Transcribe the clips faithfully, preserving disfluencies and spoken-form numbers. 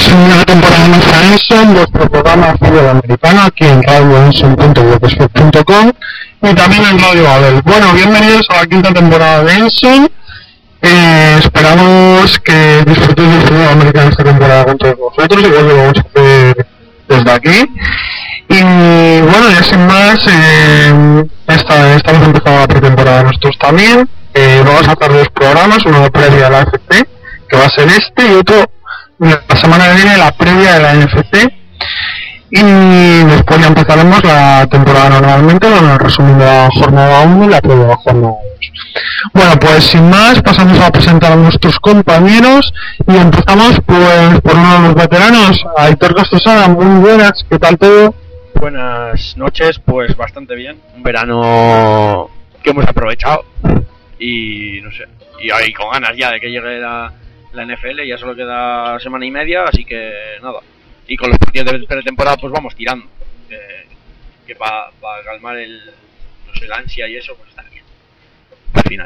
una temporada más a Enson, vuestro programa fútbol americano, aquí en radio enson punto wordpress punto com y también en Radio Babel. Bueno, bienvenidos a la quinta temporada de Enson. Eh, esperamos que disfrutéis del fútbol americano esta temporada con todos vosotros, igual que lo vamos a hacer desde aquí. Y bueno, ya sin más, eh, esta, estamos empezando la pretemporada nosotros también. Eh, vamos a hacer dos programas, uno previa a la F C, que va a ser este, y otro la semana que viene, la previa de la N F C. Y después ya empezaremos la temporada normalmente, bueno, resumiendo la jornada uno y la previa de la jornada dos. Bueno, pues sin más, pasamos a presentar a nuestros compañeros y empezamos pues por uno de los veteranos, Aitor Castosada. Muy buenas, ¿qué tal todo? Buenas noches, pues bastante bien, un verano que hemos aprovechado y no sé, y ahí con ganas ya de que llegue la, la N F L, ya solo queda semana y media, así que nada, y con los partidos de pretemporada pues vamos tirando, que, que para pa calmar el, no sé, la ansia y eso, pues está bien, al final.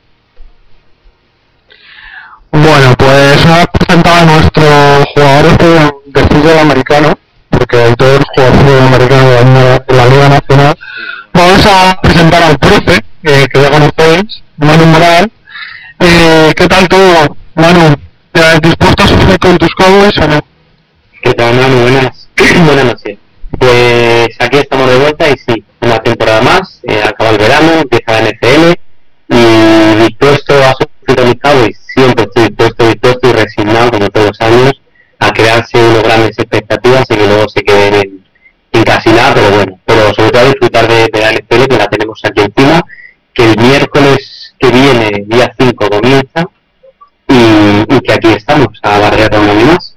Bueno, pues hemos presentado a nuestros jugadores de, de fútbol americano, porque hay todos los jugadores de fútbol americano de la, de la Liga Nacional. Vamos a presentar al profe, eh, que ya conocéis, Manu Moral. Eh, ¿Qué tal todo, Manu? ¿Te dispuesto a sufrir con tus Cowboys o no? ¿Qué tal, Manu? Buenas, buenas noches. Pues aquí estamos de vuelta y sí, una temporada más, eh, acaba el verano, empieza la N F L y dispuesto a sufrir con mis Cowboys. Siempre estoy dispuesto, dispuesto y resignado, como todos los años, a crearse unas grandes expectativas y que luego se queden en, en casi nada, pero bueno, pero sobre todo a disfrutar de, de la N F L, que la tenemos aquí encima, que el miércoles que viene, día cinco, comienza y, y que aquí estamos, a barrer a un año más.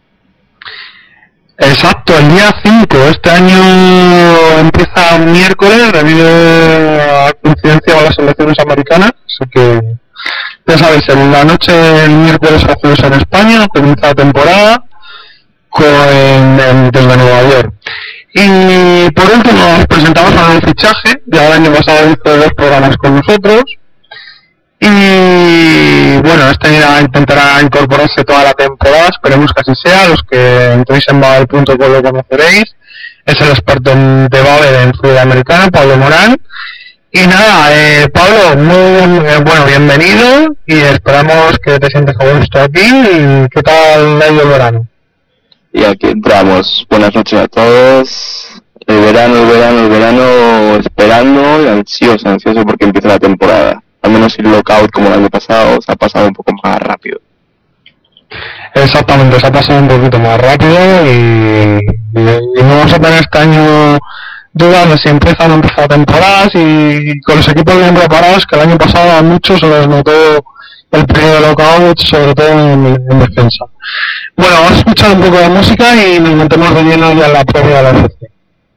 Exacto, el día cinco, este año empieza miércoles debido a coincidencia con las elecciones americanas, así que ya sabéis, en la noche del miércoles a jueves en España comienza la temporada con, en, en, desde Nueva York. Y por último os presentamos a un fichaje, ya el año pasado hizo dos programas con nosotros y bueno, este intentará incorporarse toda la temporada, esperemos que así sea. Los que entréis en babel punto com lo conoceréis, es el experto en, de Babel en fútbol americano, Pablo Morán. Y nada, eh, Pablo, muy eh, bueno, bienvenido y esperamos que te sientes a gusto aquí. ¿Y qué tal ha ido el verano? Y aquí entramos. Buenas noches a todos. El verano, el verano, el verano esperando y ansioso, ansioso porque empieza la temporada. Al menos el lockout como el año pasado se ha pasado un poco más rápido. Exactamente, se ha pasado un poquito más rápido y, y, y no vamos a tener este año dudas de si empiezan o no empezar temporadas y con los equipos bien preparados, que el año pasado a muchos se les notó el periodo de lockout, sobre todo en, en defensa. Bueno, vamos a escuchar un poco de música y nos metemos de lleno ya en la previa de la F C.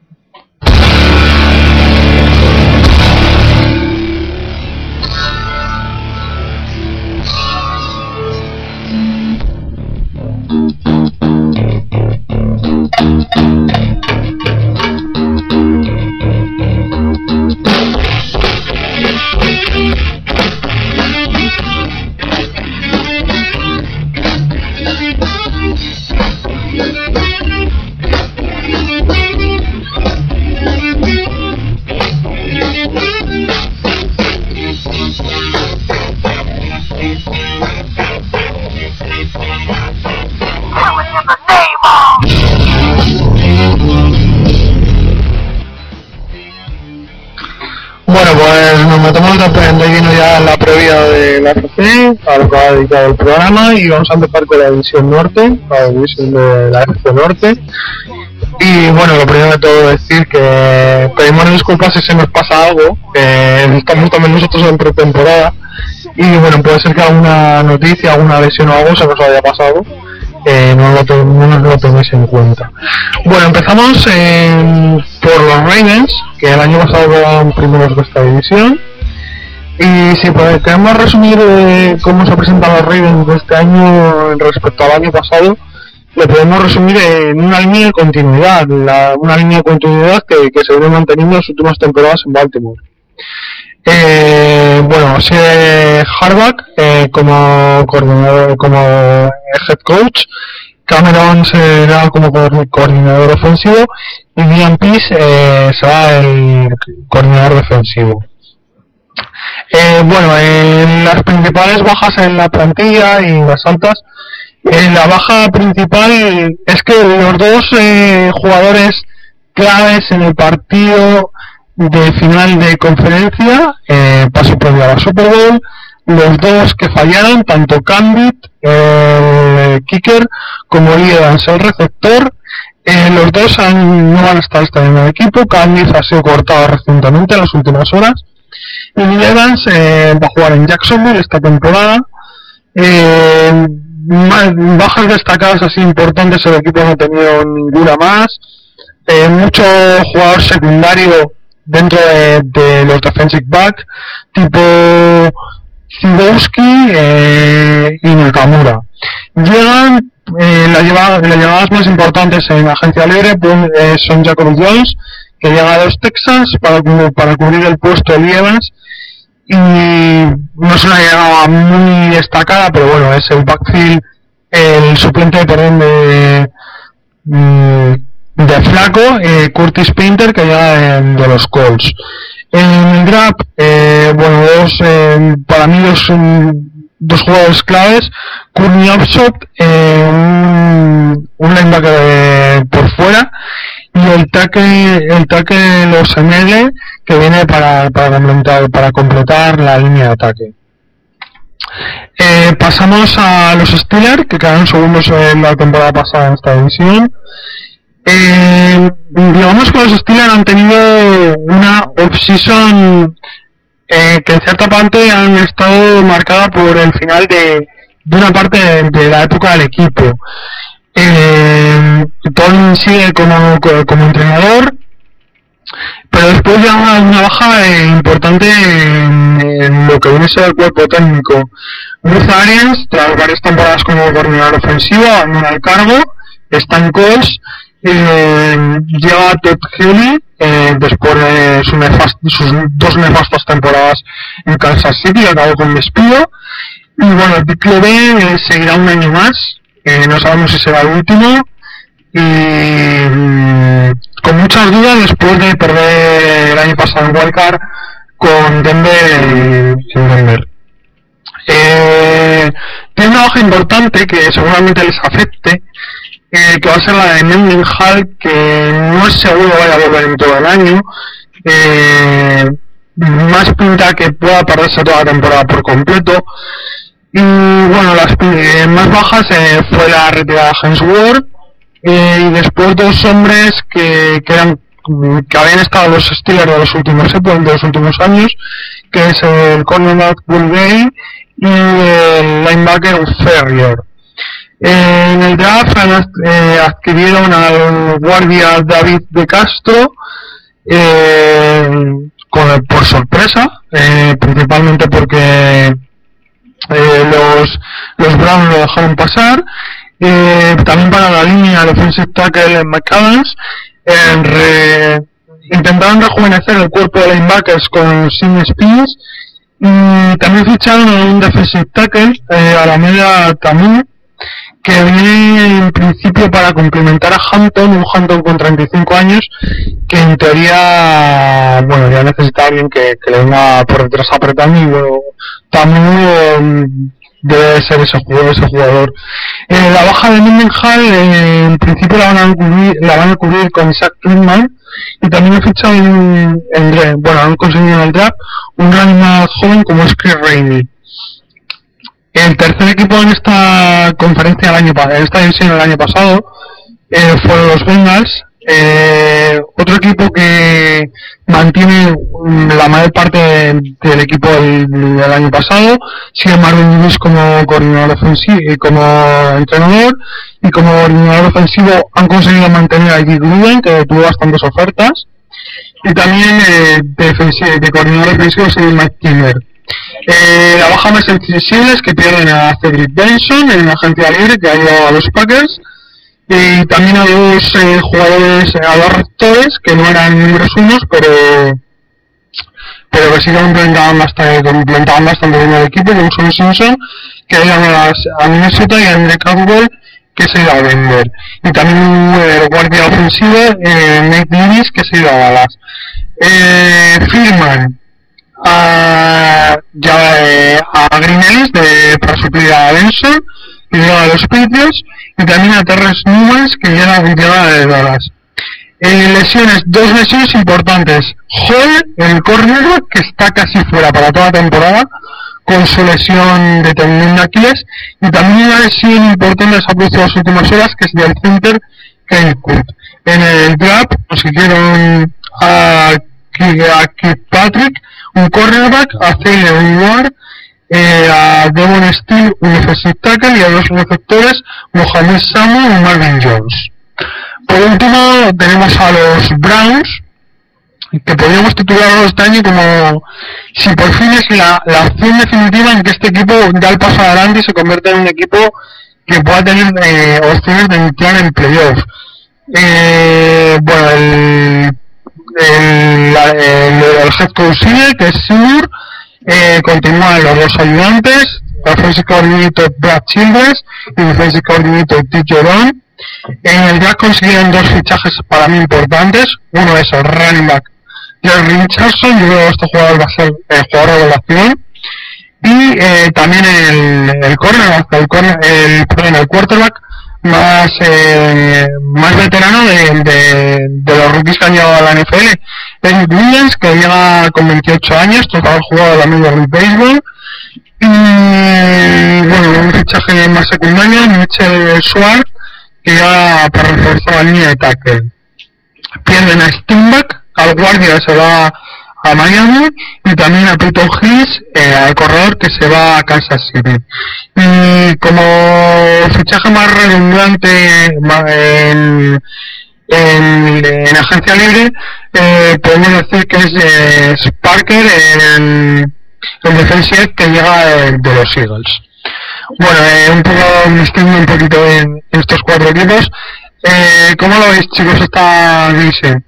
Bueno, pues nos metemos de lleno ya en la previa de la F C, a lo que ha dedicado el programa, y vamos a empezar con la división norte, la división de la F C norte. Y bueno, lo primero de todo decir que pedimos disculpas si se nos pasa algo, que estamos también nosotros en pretemporada, y bueno, puede ser que alguna noticia, alguna lesión o algo se nos haya pasado. Eh, no, lo no nos lo tengáis en cuenta. Bueno, empezamos eh, por los Ravens, que el año pasado quedaron primeros de esta división. Y si pues, queremos resumir eh, cómo se presentan los Ravens de este año respecto al año pasado, lo podemos resumir en una línea de continuidad, la, una línea de continuidad que, que se viene manteniendo en las últimas temporadas en Baltimore. Eh, bueno, sigue Harbaugh eh, como coordinador, como head coach, Cameron será como coordinador ofensivo y Ian Peace eh, será el coordinador defensivo. Eh, bueno, eh, las principales bajas en la plantilla y las altas, eh, la baja principal es que los dos eh, jugadores claves en el partido de final de conferencia, eh, paso previo a la Super Bowl, los dos que fallaron, tanto Cambit, el kicker, como Lee Evans, el receptor, eh, los dos han, no van a estar este en el equipo. Cambit ha sido cortado recientemente en las últimas horas. Y Lee Evans eh, va a jugar en Jacksonville esta temporada. Eh, más, bajas destacadas así importantes el equipo no ha tenido ninguna más. Eh, mucho jugador secundario dentro de, de los defensive back, tipo Zidowski eh, y Nakamura. Llegan eh, las llevadas la llevadas más importantes en agencia libre pues, eh, son Jacoby Jones, que llega a los Texans para, para cubrir el puesto de Lee Evans, y no es una llegada muy destacada, pero bueno, es el backfield, el suplente perdón, de, de Flaco, eh, Curtis Painter, que llega de, de los Colts. En el draft, eh, bueno, dos, eh, para mí dos, dos jugadores claves, Courtney Upshot, eh, un, un linebacker de, por fuera, y el tackle, el tackle de los M L, que viene para, para completar, para completar la línea de ataque. Eh, pasamos a los Steelers, que quedaron segundos en la temporada pasada en esta división. Eh, digamos que los Steelers han tenido una off-season eh, que en cierta parte han estado marcada por el final de, de una parte de, de la época del equipo. Eh, Tony sigue como, como entrenador, pero después ya una, una baja eh, importante en, en lo que viene a ser el cuerpo técnico. Bruce Arians, tras varias temporadas como coordinador ofensivo, abandona el cargo, está en Colts. Eh, llega Todd Haley eh, después de su nefast, sus dos nefastas temporadas en Kansas City, acabó con despido. Y bueno, Dick Levy eh, seguirá un año más, eh, no sabemos si será el último, y mm, con muchas dudas después de perder el año pasado en Wildcard con Denver y Denver. Eh, tiene una baja importante que seguramente les afecte, Eh, que va a ser la de Mendenhall, que no es seguro vaya a volver en todo el año. Eh, más pinta que pueda perderse toda la temporada por completo. Y bueno, las eh, más bajas eh, fue la retirada de Hensworth, eh, y después dos hombres que, que eran que habían estado en los Steelers de los últimos de los últimos años, que es el cornerback Bull Gay y el linebacker Ferrier. Eh, en el draft eh, adquirieron al guardia David de Castro, eh, con, por sorpresa, eh, principalmente porque eh, los, los Browns lo dejaron pasar. Eh, también para la línea de offensive tackle McAdams, eh, re, intentaron rejuvenecer el cuerpo de linebackers con Sim Spins, y también ficharon a un defensive tackle, eh, a la media Tamu, que viene en principio para complementar a Hampton, un Hampton con treinta y cinco años, que en teoría, bueno, ya necesita alguien que, que le venga por detrás apretando, y bueno, también debe ser ese jugador. Ese jugador. Eh, la baja de Mendenhall, eh, en principio la van a cubrir, la van a cubrir con Isaac Klingman, y también han fichado en, en, bueno, han conseguido en el draft un running más joven como es Chris Rainey. El tercer equipo en esta conferencia el año en esta división el año pasado eh, fueron los Bengals. Eh, otro equipo que mantiene la mayor parte de, del equipo del, del año pasado, sigue Marvin Lewis como coordinador ofensivo y como entrenador, y como coordinador ofensivo han conseguido mantener a Jake Gruden, que tuvo bastantes ofertas, y también eh, de, de coordinador ofensivo es Mike Kimmer. Eh, la baja más sensible es que pierden a Cedric Benson en la agencia libre, que ha ido a los Packers, y también a dos eh, jugadores, a dos rectores que no eran números unos, pero pero que sí que complementaban bastante, complementaban bastante bien el equipo, como son Simpson, que iban a, a Minnesota, y a Andre Caldwell, que se ha ido a Denver. Y también el guardia ofensivo, eh, Nate Davis, que se ha ido a Dallas. Eh, firman a, ya, eh, a Green Ellis de, para suplir a Benson, que llega a los Patriots, y también a Terrence Newman, que llega, llega de Dallas. Eh, lesiones, dos lesiones importantes. Hall, el corner, que está casi fuera para toda la temporada, con su lesión de tendón de Aquiles, y también una lesión importante que se ha producido en las últimas horas, que es del center Kane Cook. En el draft consiguieron a, a Kirkpatrick, un cornerback, a Taylor Ward, eh, a Devon Steele, un defensive tackle, y a dos receptores, Mohamed Samu y Marvin Jones. Por último, tenemos a los Browns, que podríamos titularlos este año como si por fin es la, la opción definitiva en que este equipo da el paso adelante y se convierte en un equipo que pueda tener eh, opciones de entrar en playoffs. Eh, bueno, el, el, el, el head coach que es Seymour, eh, continúan los dos ayudantes, el defensive coordinator Brad Childress y el defensive coordinator T J Don. En el draft consiguieron dos fichajes para mí importantes. Uno es el running back Jerry Richardson, yo creo que este jugador va a ser el jugador de la acción. Y eh, también el, el cornerback, el, corner, el, perdón, el quarterback más eh, más veterano de, de, de los rookies que han llegado a la N F L, Eric Williams, que llega con veintiocho años, total jugado de la Major League Baseball. Y bueno, un fichaje más secundario, Mitchell Schwartz, que llega para reforzar la línea de tackle. Pierden a Steinbach, al guardia se va a Miami, y también a Peyton Hills, eh, al corredor, que se va a Kansas City. Y como fichaje más redundante en, en, en agencia libre, eh, podemos decir que es eh, Parker, el, el defensive que llega de, de los Eagles. Bueno, eh, un poco me extiendo un poquito en, en estos cuatro equipos. Eh, ¿Cómo lo veis, chicos, esta división?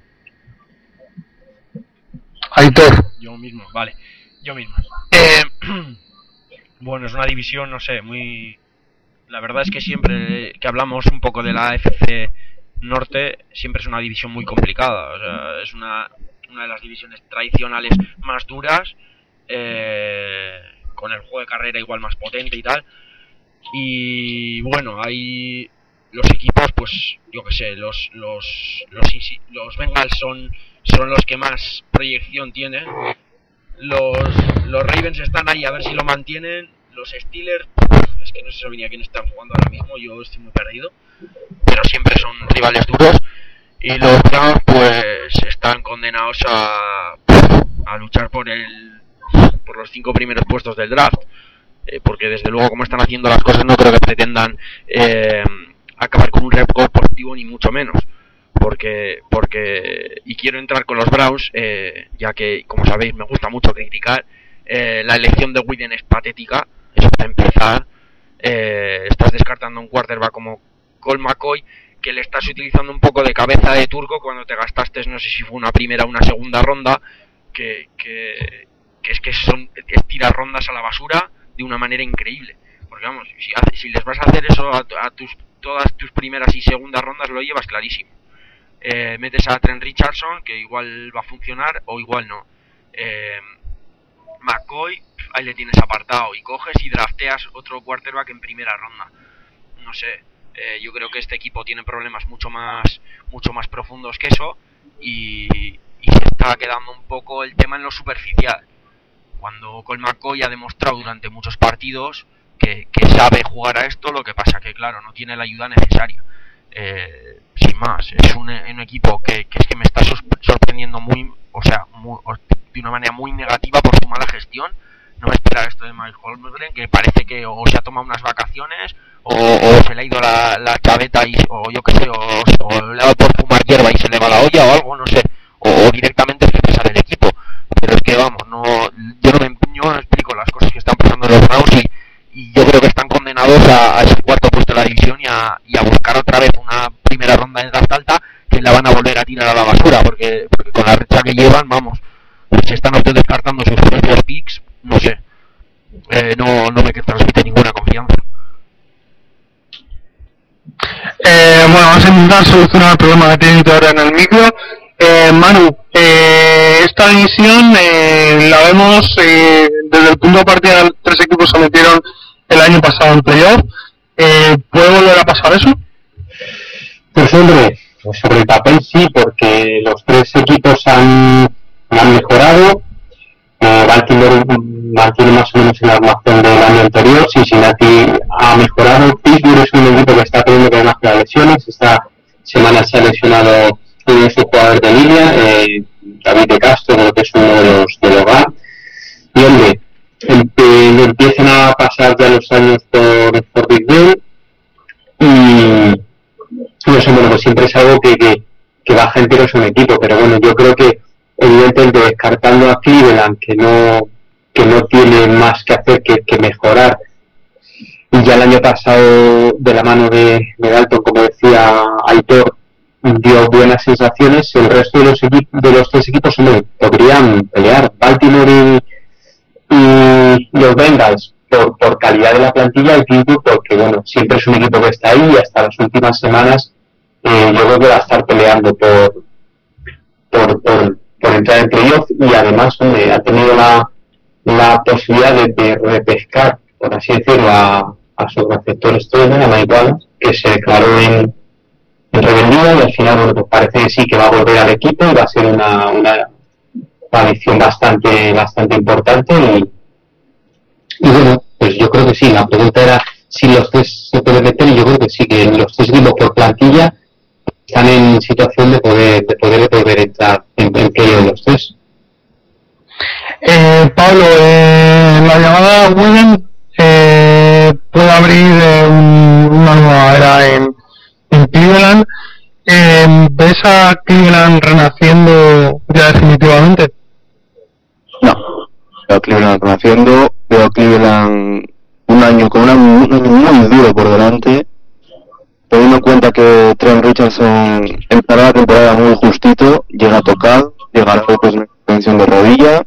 Aitor. Yo mismo, vale, yo mismo. Eh, bueno, es una división, no sé, muy... La verdad es que siempre que hablamos un poco de la A F C Norte, siempre es una división muy complicada. O sea, es una, una de las divisiones tradicionales más duras, eh, con el juego de carrera igual más potente y tal. Y bueno, hay los equipos, pues yo que sé, los los los, los Bengals son son los que más proyección tienen. Los los Ravens están ahí a ver si lo mantienen. Los Steelers, es que no sé ni a quién están jugando ahora mismo, yo estoy muy perdido, pero siempre son rivales duros. Y los Browns pues están condenados a a luchar por el por los cinco primeros puestos del draft. Eh, porque desde luego, como están haciendo las cosas, no creo que pretendan eh, acabar con un récord positivo, ni mucho menos. Porque, porque y quiero entrar con los Browns, eh, ya que, como sabéis, me gusta mucho criticar. Eh, la elección de Widen es patética, eso para empezar. Eh, estás descartando un quarterback como Colt McCoy, que le estás utilizando un poco de cabeza de turco cuando te gastaste, no sé si fue una primera o una segunda ronda, que, que, que es que son es tirar rondas a la basura de una manera increíble, porque vamos, si, si les vas a hacer eso a, a tus todas tus primeras y segundas rondas, lo llevas clarísimo. Eh, metes a Trent Richardson, que igual va a funcionar o igual no. eh, McCoy, ahí le tienes apartado, y coges y drafteas otro quarterback en primera ronda. No sé, eh, yo creo que este equipo tiene problemas mucho más mucho más profundos que eso, y, y se está quedando un poco el tema en lo superficial, cuando Colt McCoy ha demostrado durante muchos partidos que, que sabe jugar a esto. Lo que pasa que, claro, no tiene la ayuda necesaria. Eh, sin más, es un, un equipo que, que es que me está sorprendiendo muy, o sea, muy, de una manera muy negativa por su mala gestión. No me esperaba esto de Mike Holmgren, que parece que o se ha tomado unas vacaciones o, o se le ha ido la, la chaveta y, o yo qué sé, o, o le ha dado por fumar hierba y se le va la olla o algo, no sé, o, o directamente es que pesa del equipo. Pero es que vamos, no, yo no me empeño, no explico las cosas que están pasando en los Browns, y, y yo creo que están condenados a, a ese cuarto puesto de la división y a, y a buscar otra vez una primera ronda de draft alta, que la van a volver a tirar a la basura, porque, porque con la recha que llevan, vamos, se están ustedes descartando sus propios picks, no sé, eh, no, no me transmite ninguna confianza. Eh, bueno, vamos a intentar solucionar el problema que tiene ahora en el micro. Eh, Manu, eh, esta división eh, la vemos eh, desde el punto de partida. Tres equipos se metieron el año pasado en playoff. Eh, ¿Puede volver a pasar eso? Pues hombre, pues sobre el papel sí, porque los tres equipos han, han mejorado. Eh, Baltimore mantiene más o menos en la armación del año anterior. Cincinnati ha mejorado. Pittsburgh es un equipo que está teniendo problemas con las lesiones. Esta semana se ha lesionado uno de sus jugadores de línea, eh, David de Castro, creo que es uno de los del hogar. Y hombre, empe- empiezan a pasar ya los años por, por Big Ben. Y no sé, bueno, pues siempre es algo que, que, que baja enteros un equipo, pero bueno, yo creo que evidentemente descartando a Cleveland, que no que no tiene más que hacer que, que mejorar, y ya el año pasado de la mano de, de Dalton, como decía Aitor, dio buenas sensaciones. El resto de los equipos, de los tres equipos, hombre, podrían pelear. Baltimore y, y los Bengals por, por calidad de la plantilla, y Pittsburgh porque bueno, siempre es un equipo que está ahí y hasta las últimas semanas eh, yo creo que va a estar peleando por por, por, por entrar en playoff, y además hombre, ha tenido la, la posibilidad de, de repescar, por así decirlo, a, a su receptor estrella, a Mike Wallace, que se declaró en, en rebeldía, y al final bueno, pues parece que sí que va a volver al equipo y va a ser una, una coalición bastante bastante importante. Y, y bueno, pues yo creo que sí, la pregunta era si los tres se pueden meter, y yo creo que sí, que los tres equipos por plantilla están en situación de poder de poder volver a entrar en, en playoff los tres. Eh, Pablo, eh, la llamada Williams eh, puede abrir eh, un, una nueva era en, en Cleveland. Eh, ¿Ves a Cleveland renaciendo ya definitivamente? No, veo a Cleveland renaciendo, veo a Cleveland un año con una, un año muy duro por delante, teniendo en cuenta que Trent Richardson empezará la temporada muy justito, llega tocado, llegará después de una tensión de rodilla,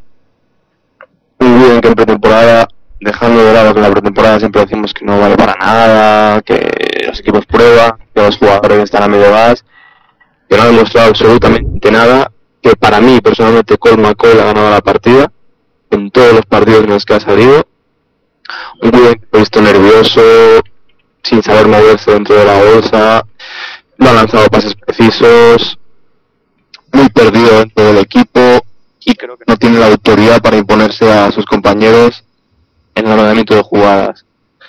muy bien que en pretemporada, dejando de lado que la pretemporada siempre decimos que no vale para nada, que los equipos prueban, que los jugadores están a medio gas, que no han demostrado absolutamente nada, que para mí personalmente Colt McCoy ha ganado la partida en todos los partidos en los que ha salido. Un bien que he visto nervioso, sin saber moverse dentro de la bolsa, no ha lanzado pases precisos, muy perdido dentro del equipo, y creo que no tiene la autoridad para imponerse a sus compañeros en el ordenamiento de jugadas.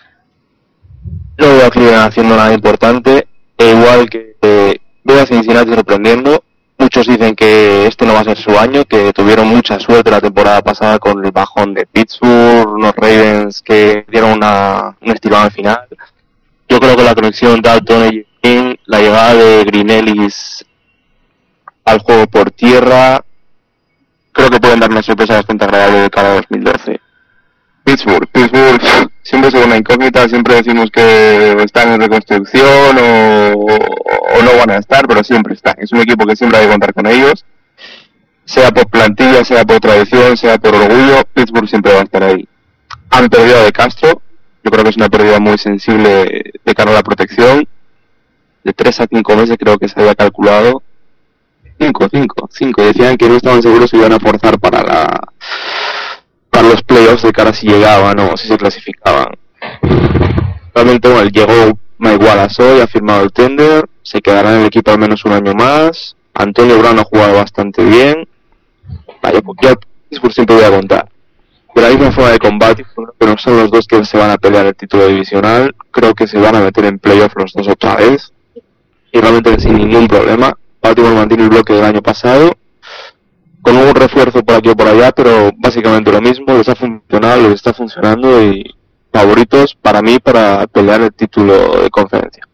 No veo a Cleveland haciendo nada importante, e igual que eh, veo a Cincinnati sorprendiendo. Muchos dicen que este no va a ser su año, que tuvieron mucha suerte la temporada pasada con el bajón de Pittsburgh, unos Ravens que dieron una, un estirón al final. Yo creo que la conexión de Dalton y King, la llegada de Green Ellis al juego por tierra, creo que pueden dar una sorpresa bastante agradable de cara a dos mil doce. Pittsburgh, Pittsburgh siempre es una incógnita, siempre decimos que están en reconstrucción o, o no van a estar, pero siempre están. Es un equipo que siempre hay que contar con ellos, sea por plantilla, sea por tradición, sea por orgullo, Pittsburgh siempre va a estar ahí. Han perdido a De Castro, yo creo que es una pérdida muy sensible de cara a la protección, de tres a cinco meses creo que se había calculado. cinco, cinco, cinco, decían que no estaban seguros si iban a forzar para la... para los playoffs de cara si llegaban o si se clasificaban. Realmente bueno, llegó Mike Wallace hoy, ha firmado el tender, se quedará en el equipo al menos un año más. Antonio Brown ha jugado bastante bien. Vaya, porque Pittsburgh siempre voy a contar. De la misma forma de combate, pero son los dos que se van a pelear el título divisional. Creo que se van a meter en playoff los dos otra vez, y realmente sin ningún problema. Baltimore mantiene el bloque del año pasado, con un refuerzo por aquí o por allá, pero básicamente lo mismo, les ha funcionado, les está funcionando, y favoritos para mí para pelear el título de conferencia.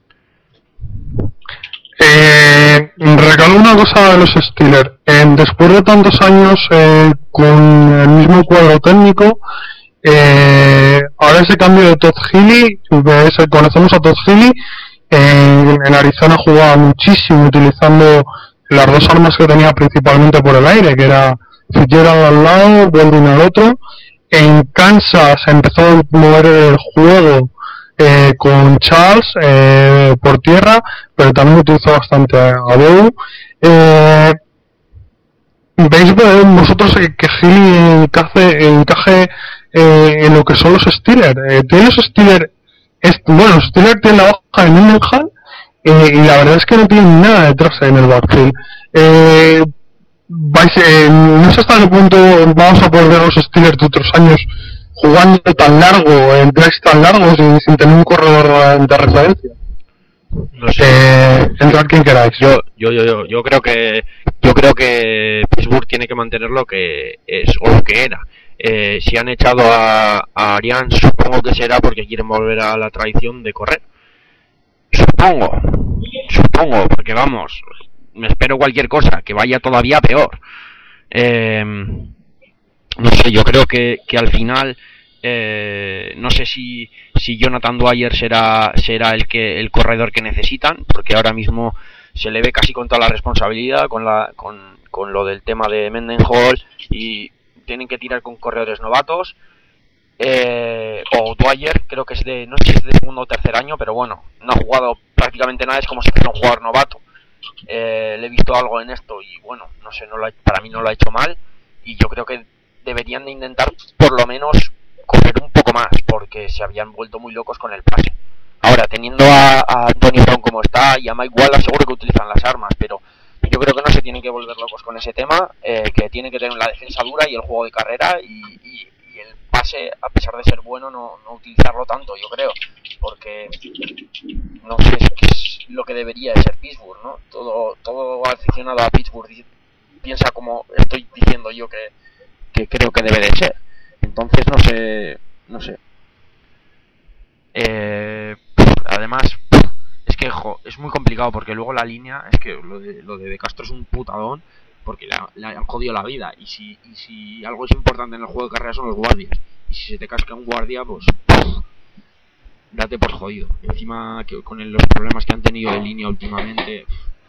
Eh, recalco una cosa de los Steelers. Eh, después de tantos años eh, con el mismo cuadro técnico, eh, ahora ese cambio de Todd Healy, ese, conocemos a Todd Healy, eh, en Arizona jugaba muchísimo utilizando las dos armas que tenía principalmente por el aire, que era Fitzgerald al lado, Baldwin al otro. En Kansas empezó a mover el juego eh, con Charles eh, por tierra, pero también utilizó bastante a, a Bow. Eh, ¿Veis vosotros eh, que Gili encaje, encaje eh, en lo que son los Steelers? Eh, tienen los Steelers, es, bueno, los Steelers tienen la baja de Mindenhall eh, y la verdad es que no tienen nada detrás en el backfield. Eh, vais, eh, no sé hasta qué punto vamos a poder ver los Steelers de otros años jugando tan largo, en drives tan largos y sin tener un corredor de referencia. No sé. Eh, entrar quien queráis. Yo, yo, yo, yo, yo creo que, yo creo que Pittsburgh tiene que mantener lo que es o lo que era. Eh, si han echado a, a Arians, supongo que será porque quieren volver a la tradición de correr. Supongo, supongo, porque vamos, me espero cualquier cosa, que vaya todavía peor. Eh, no sé, yo creo que, que al final, eh, no sé si, si Jonathan Dwyer será, será el que el corredor que necesitan, porque ahora mismo se le ve casi con toda la responsabilidad, con la con, con lo del tema de Mendenhall, y tienen que tirar con corredores novatos. Eh, o Dwyer, creo que es de, no sé si es de segundo o tercer año, pero bueno, no ha jugado prácticamente nada, es como si fuera un jugador novato. Eh, le he visto algo en esto y bueno, no sé, no lo ha, para mí no lo ha hecho mal, y yo creo que deberían de intentar por lo menos correr un poco más, porque se habían vuelto muy locos con el pase. Ahora, teniendo a, a Antonio Brown como está y a Mike Wallace, seguro que utilizan las armas, pero yo creo que no se tienen que volver locos con ese tema, eh, que tienen que tener la defensa dura y el juego de carrera, y, y, y el pase, a pesar de ser bueno, no, no utilizarlo tanto, yo creo, porque no sé, es, es lo que debería de ser Pittsburgh, ¿no? Todo, todo aficionado a Pittsburgh piensa como estoy diciendo yo que, que creo que debe de ser. Entonces no sé, no sé. Eh, además, es que jo, es muy complicado porque luego la línea, es que lo de, lo de, de Castro es un putadón, porque le, le han jodido la vida, y si, y si algo es importante en el juego de carrera son los guardias, y si se te casca un guardia, pues pff, date por jodido. Encima que con el, los problemas que han tenido de línea últimamente,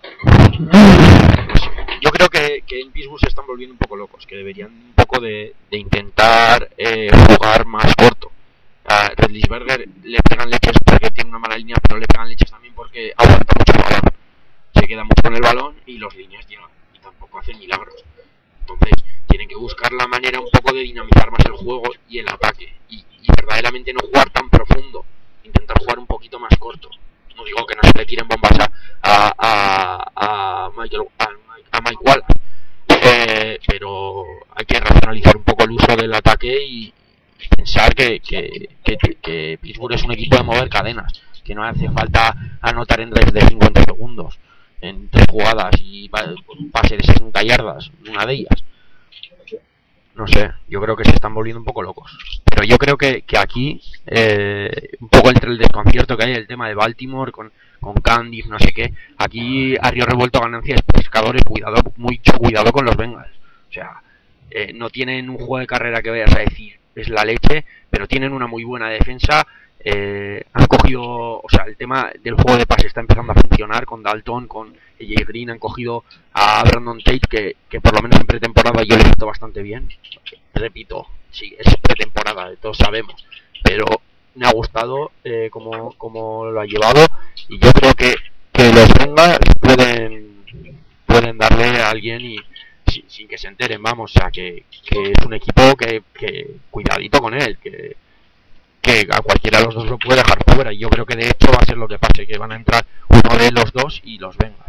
pues, yo creo que, que en Pittsburgh se están volviendo un poco locos, que deberían un poco de, de intentar eh, jugar más corto. A Redlisberger le pegan leches porque tiene una mala línea, pero le pegan leches también porque aguanta mucho el balón, se queda mucho con el balón y los líneas llegan y tampoco hacen milagros. Entonces tienen que buscar la manera un poco de dinamizar más el juego y el ataque, y, y verdaderamente no jugar tan profundo, intentar jugar un poquito más corto. No digo que no se le tiren bombas a a, a, a, Michael, a, a Mike Wallace, eh, pero hay que racionalizar un poco el uso del ataque y pensar que, que, que, que Pittsburgh es un equipo de mover cadenas, que no hace falta anotar en drives de cincuenta segundos en tres jugadas y pase de sesenta yardas, una de ellas. No sé, yo creo que se están volviendo un poco locos, pero yo creo que, que aquí eh, un poco entre el desconcierto que hay, el tema de Baltimore con, con Candice, no sé qué, aquí a río revuelto ganancias pescadores, cuidado, mucho cuidado con los Bengals. O sea, eh, no tienen un juego de carrera que vayas a decir es la leche, pero tienen una muy buena defensa. Eh, han cogido, o sea, el tema del juego de pase está empezando a funcionar con Dalton, con A J Green, han cogido a Brandon Tate, que, que por lo menos en pretemporada yo lo he visto bastante bien. Repito, sí, es pretemporada, todos sabemos, pero me ha gustado eh, como, como lo ha llevado, y yo creo que, que los Bengals pueden, pueden darle a alguien y sin, sin que se enteren, vamos, o sea, que, que es un equipo que, que cuidadito con él, que que a cualquiera de los dos lo puede dejar fuera, y yo creo que de hecho va a ser lo que pase, que van a entrar uno de los dos y los Bengals.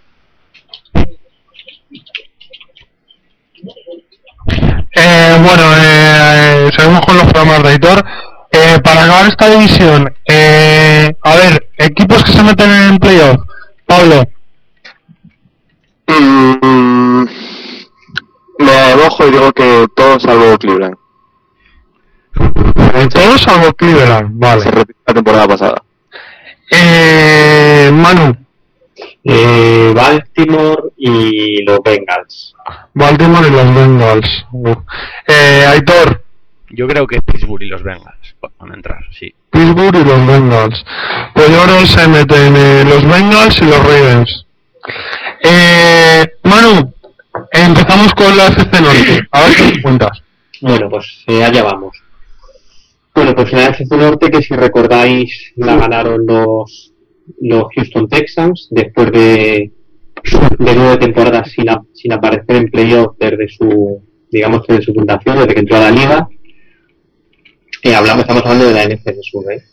Eh, bueno, eh, seguimos con los programas de editor. Eh, para acabar esta división, eh, a ver, equipos que se meten en playoff. Pablo. Mm, me mojo y digo que todos salvo Cleveland. Todos salvo Cleveland, vale. Se repite la temporada pasada. Eh, Manu. Eh, Baltimore y los Bengals. Baltimore y los Bengals. Eh, Aitor. Yo creo que Pittsburgh y los Bengals van a entrar, sí. Pittsburgh y los Bengals. Pues yo creo que se meten eh, los Bengals y los Ravens. Eh, Manu, empezamos con la F C Norte. A ver qué cuentas. Bueno, pues eh, allá vamos. Bueno, pues en la N F C Norte, que si recordáis, la ganaron los, los Houston Texans después de, de nueve temporadas sin, a, sin aparecer en playoff desde su, digamos, desde su fundación, desde que entró a la liga. Eh, hablamos, estamos hablando de la N F C Sur, ¿eh?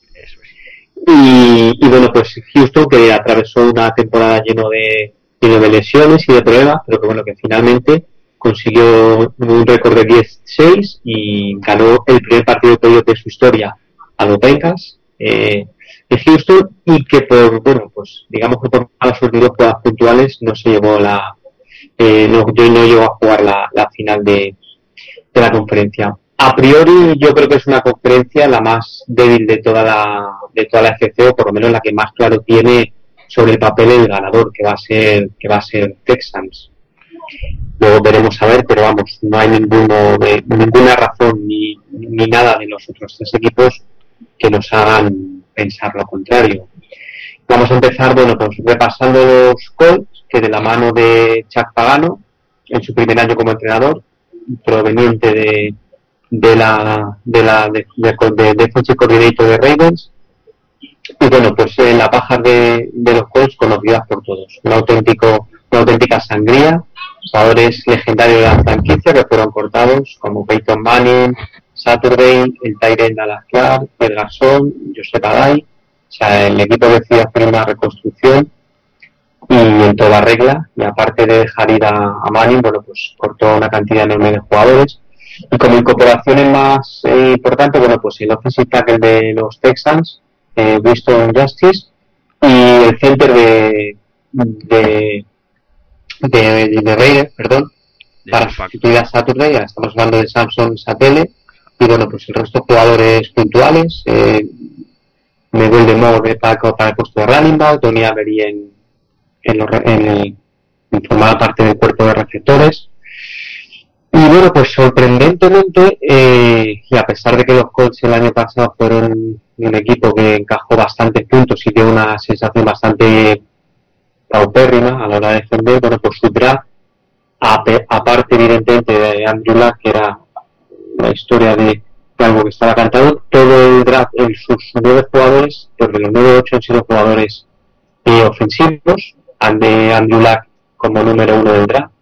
Y, y bueno, pues Houston, que atravesó una temporada lleno de, lleno de lesiones y de pruebas, pero que bueno, que finalmente consiguió un récord de diez seis y ganó el primer partido de playoff de su historia a los Bengals eh, de Houston, y que por, bueno, pues digamos que por malas suerte de jugadas puntuales no se llevó la, eh, no, no llegó a jugar la, la final de, de la conferencia. A priori yo creo que es una conferencia la más débil de toda la de toda la F C, o por lo menos la que más claro tiene sobre el papel el ganador, que va a ser que va a ser Texans. Luego veremos a ver, pero vamos, no hay ninguno de, ninguna razón ni, ni nada de los otros tres equipos que nos hagan pensar lo contrario. Vamos a empezar, bueno, pues repasando los Colts, que de la mano de Chuck Pagano, en su primer año como entrenador, proveniente de de la de la de, de, de Defensive Coordinator de Ravens, y bueno, pues en la paja de, de los Colts conocidas por todos, un auténtico una auténtica sangría, jugadores legendarios de la franquicia que fueron cortados como Peyton Manning, Saturday, el Tyrant Dallas Clark, el Garçon, Josep Adai. O sea, el equipo decidió hacer una reconstrucción y en toda regla, y aparte de dejar ir a, a Manning, bueno, pues cortó una cantidad enorme de jugadores. Y como incorporaciones más eh, importantes, bueno, pues el offensive tackle de los Texans, eh, Winston Justice, y el center de de de, de Raiders, perdón, para sustituir a Saturday. Ya estamos hablando de Samson Satele, y bueno, pues el resto de jugadores puntuales, eh, Miguel de Moore de Paco para el puesto de running back, Tony Avery en en, los, en, el, en formar parte del cuerpo de receptores. Y bueno, pues sorprendentemente, eh, y a pesar de que los Colts el año pasado fueron un equipo que encajó bastantes puntos y dio una sensación bastante paupérrima a la hora de defender, bueno, pues su draft, aparte evidentemente de Andrew Luck, que era la historia de, de algo que estaba cantado, todo el draft, en sus nueve jugadores, pues de los nueve ocho han sido jugadores eh, ofensivos, de Andrew Luck como número uno del draft,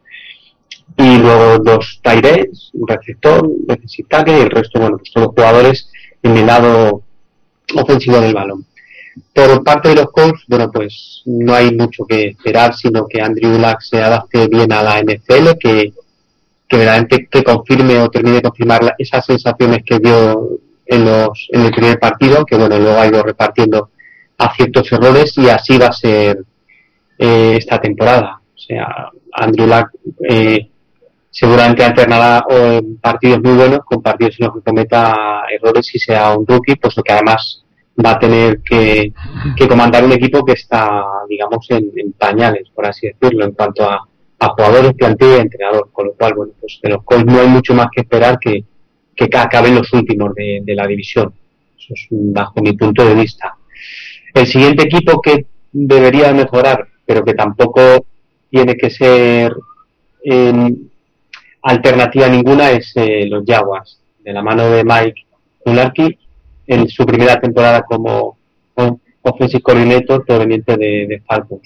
y luego dos tight ends, un receptor, un defensive tackle, y el resto, bueno, pues todos jugadores en el lado ofensivo del balón. Por parte de los Colts, bueno, pues no hay mucho que esperar, sino que Andrew Luck se adapte bien a la N F L, que, que verdaderamente que confirme o termine de confirmar la, esas sensaciones que dio en los en el primer partido, que bueno, luego ha ido repartiendo a ciertos errores, y así va a ser eh, esta temporada. O sea, Andrew Luck eh, seguramente alternará en partidos muy buenos con partidos en los que cometa errores y sea un rookie, puesto que además va a tener que, que comandar un equipo que está, digamos, en, en pañales, por así decirlo, en cuanto a, a jugadores, plantilla y entrenador, con lo cual, bueno, pues de los Colts no hay mucho más que esperar que, que acaben los últimos de, de la división. Eso es bajo mi punto de vista. El siguiente equipo que debería mejorar, pero que tampoco tiene que ser eh, alternativa ninguna, es eh, los Jaguars, de la mano de Mike Mularkey, en su primera temporada como offensive coordinator proveniente de, de Falcons.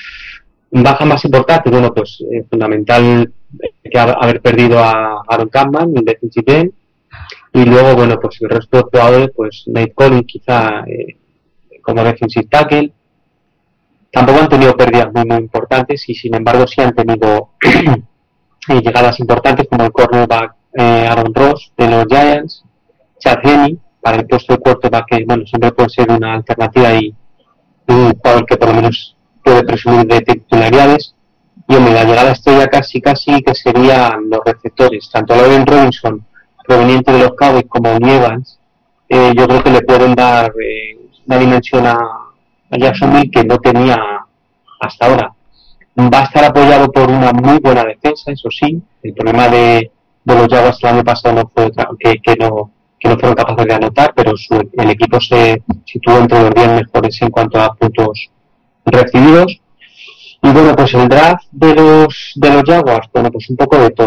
Baja más importante, bueno, pues eh, fundamental que haber perdido a Aaron Campbell, el defensive end, y luego, bueno, pues el resto de jugadores, pues Nate Collins quizá eh, como defensive tackle. Tampoco han tenido pérdidas muy, muy importantes, y sin embargo sí han tenido eh, llegadas importantes, como el cornerback eh, Aaron Ross de los Giants, Chad Henne para el puesto de quarterback, que bueno, siempre puede ser una alternativa y un jugador que por lo menos puede presumir de titularidades. Y hombre, la llegada estrella casi casi que serían los receptores, tanto Logan Robinson proveniente de los Cowboys como Lee Evans, eh, yo creo que le pueden dar eh, una dimensión a, a Jacksonville que no tenía hasta ahora. Va a estar apoyado por una muy buena defensa, eso sí. El problema de, de los Jaguars el año pasado no fue otra, que, que no que no fueron capaces de anotar, pero su, el equipo se situó entre los diez mejores en cuanto a puntos recibidos. Y bueno, pues el draft de los de los Jaguars, bueno, pues un poco de todo.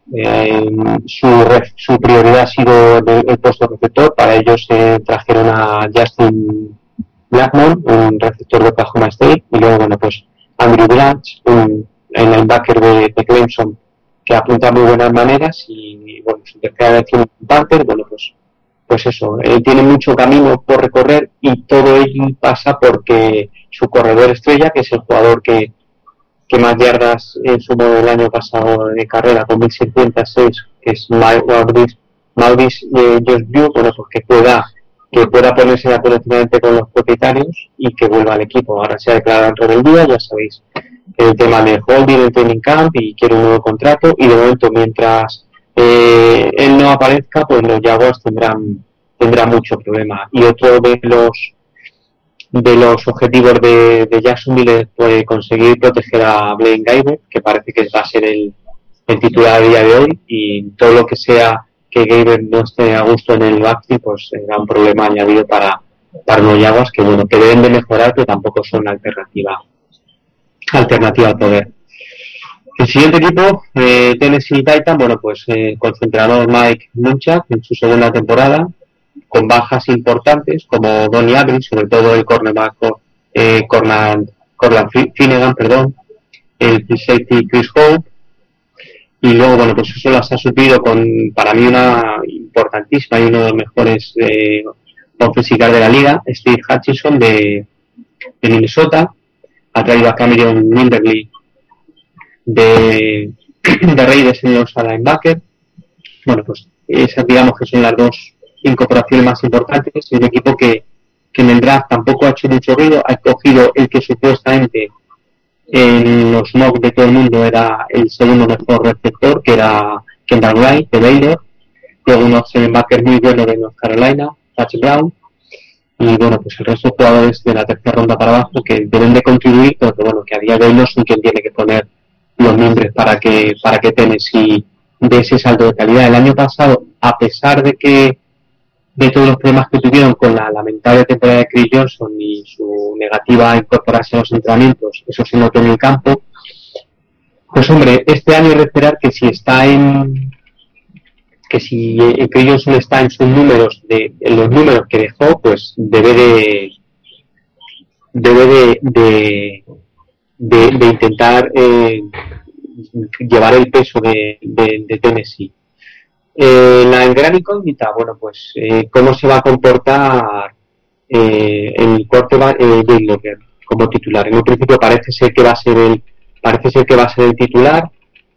eh, su, su prioridad ha sido el, el puesto receptor. Para ellos eh, trajeron a Justin Blackmon, un receptor de Oklahoma State, y luego, bueno, pues Andrew Blanch, un linebacker de, de Clemson, que apunta muy buenas maneras, y bueno, su tercera elección en Panther, bueno, pues pues eso, él tiene mucho camino por recorrer, y todo ello pasa porque su corredor estrella, que es el jugador que, que más yardas en sumó el año pasado de carrera, con mil seiscientos seis, que es Maurice Maurice eh, Josh Blue, bueno, pues que pueda que pueda ponerse de acuerdo finalmente con los propietarios y que vuelva al equipo. Ahora se ha declarado en rebeldía, ya sabéis, el tema de holding el training camp, y quiere un nuevo contrato, y de momento, mientras eh, él no aparezca, pues los Jaguars tendrán tendrán mucho problema. Y otro de los de los objetivos de, de Jacksonville es pues, conseguir proteger a Blaine Gabbert, que parece que va a ser el, el titular a día de hoy, y todo lo que sea que Gabbert no esté a gusto en el backfield, pues será un problema añadido para, para los Jaguars, que bueno, que deben de mejorar, pero tampoco son alternativa alternativa al poder. El siguiente equipo, eh, Tennessee Titans, bueno, pues eh, con su entrenador Mike Munchak en su segunda temporada, con bajas importantes como Donnie Abril, sobre todo el cornerback eh, Corland, Corland Finnegan, perdón, el safety Chris Hope, y luego, bueno, pues eso las ha suplido con, para mí, una importantísima y uno de los mejores eh, ofensivas de la liga, Steve Hutchinson de, de Minnesota. Ha traído a Cameron Winderly de, de Raiders en los linebacker. Bueno, pues esas, digamos, que son las dos incorporaciones más importantes. Un equipo que, que en el draft tampoco ha hecho mucho ruido, ha escogido el que supuestamente en los mocks de todo el mundo era el segundo mejor receptor, que era Kendall Wright de Baylor, luego unos linebackers muy buenos de North Carolina, Touch Brown, y bueno, pues el resto de jugadores de la tercera ronda para abajo que deben de contribuir, pero que bueno, que a día de hoy no son quien tiene que poner los nombres para que para que Tennessee dé ese salto de calidad. El año pasado, a pesar de que de todos los problemas que tuvieron con la lamentable temporada de Chris Johnson y su negativa a incorporarse a los entrenamientos, eso se notó en el campo, pues hombre, este año es de esperar que si está en que si Chris Johnson está en sus números, de en los números que dejó, pues debe de debe de de, de, de intentar eh, llevar el peso de, de, de Tennessee. Eh, la gran incógnita, bueno, pues eh, cómo se va a comportar eh, el quarterback eh, Jake Locker como titular. En un principio parece ser que va a ser el parece ser que va a ser el titular,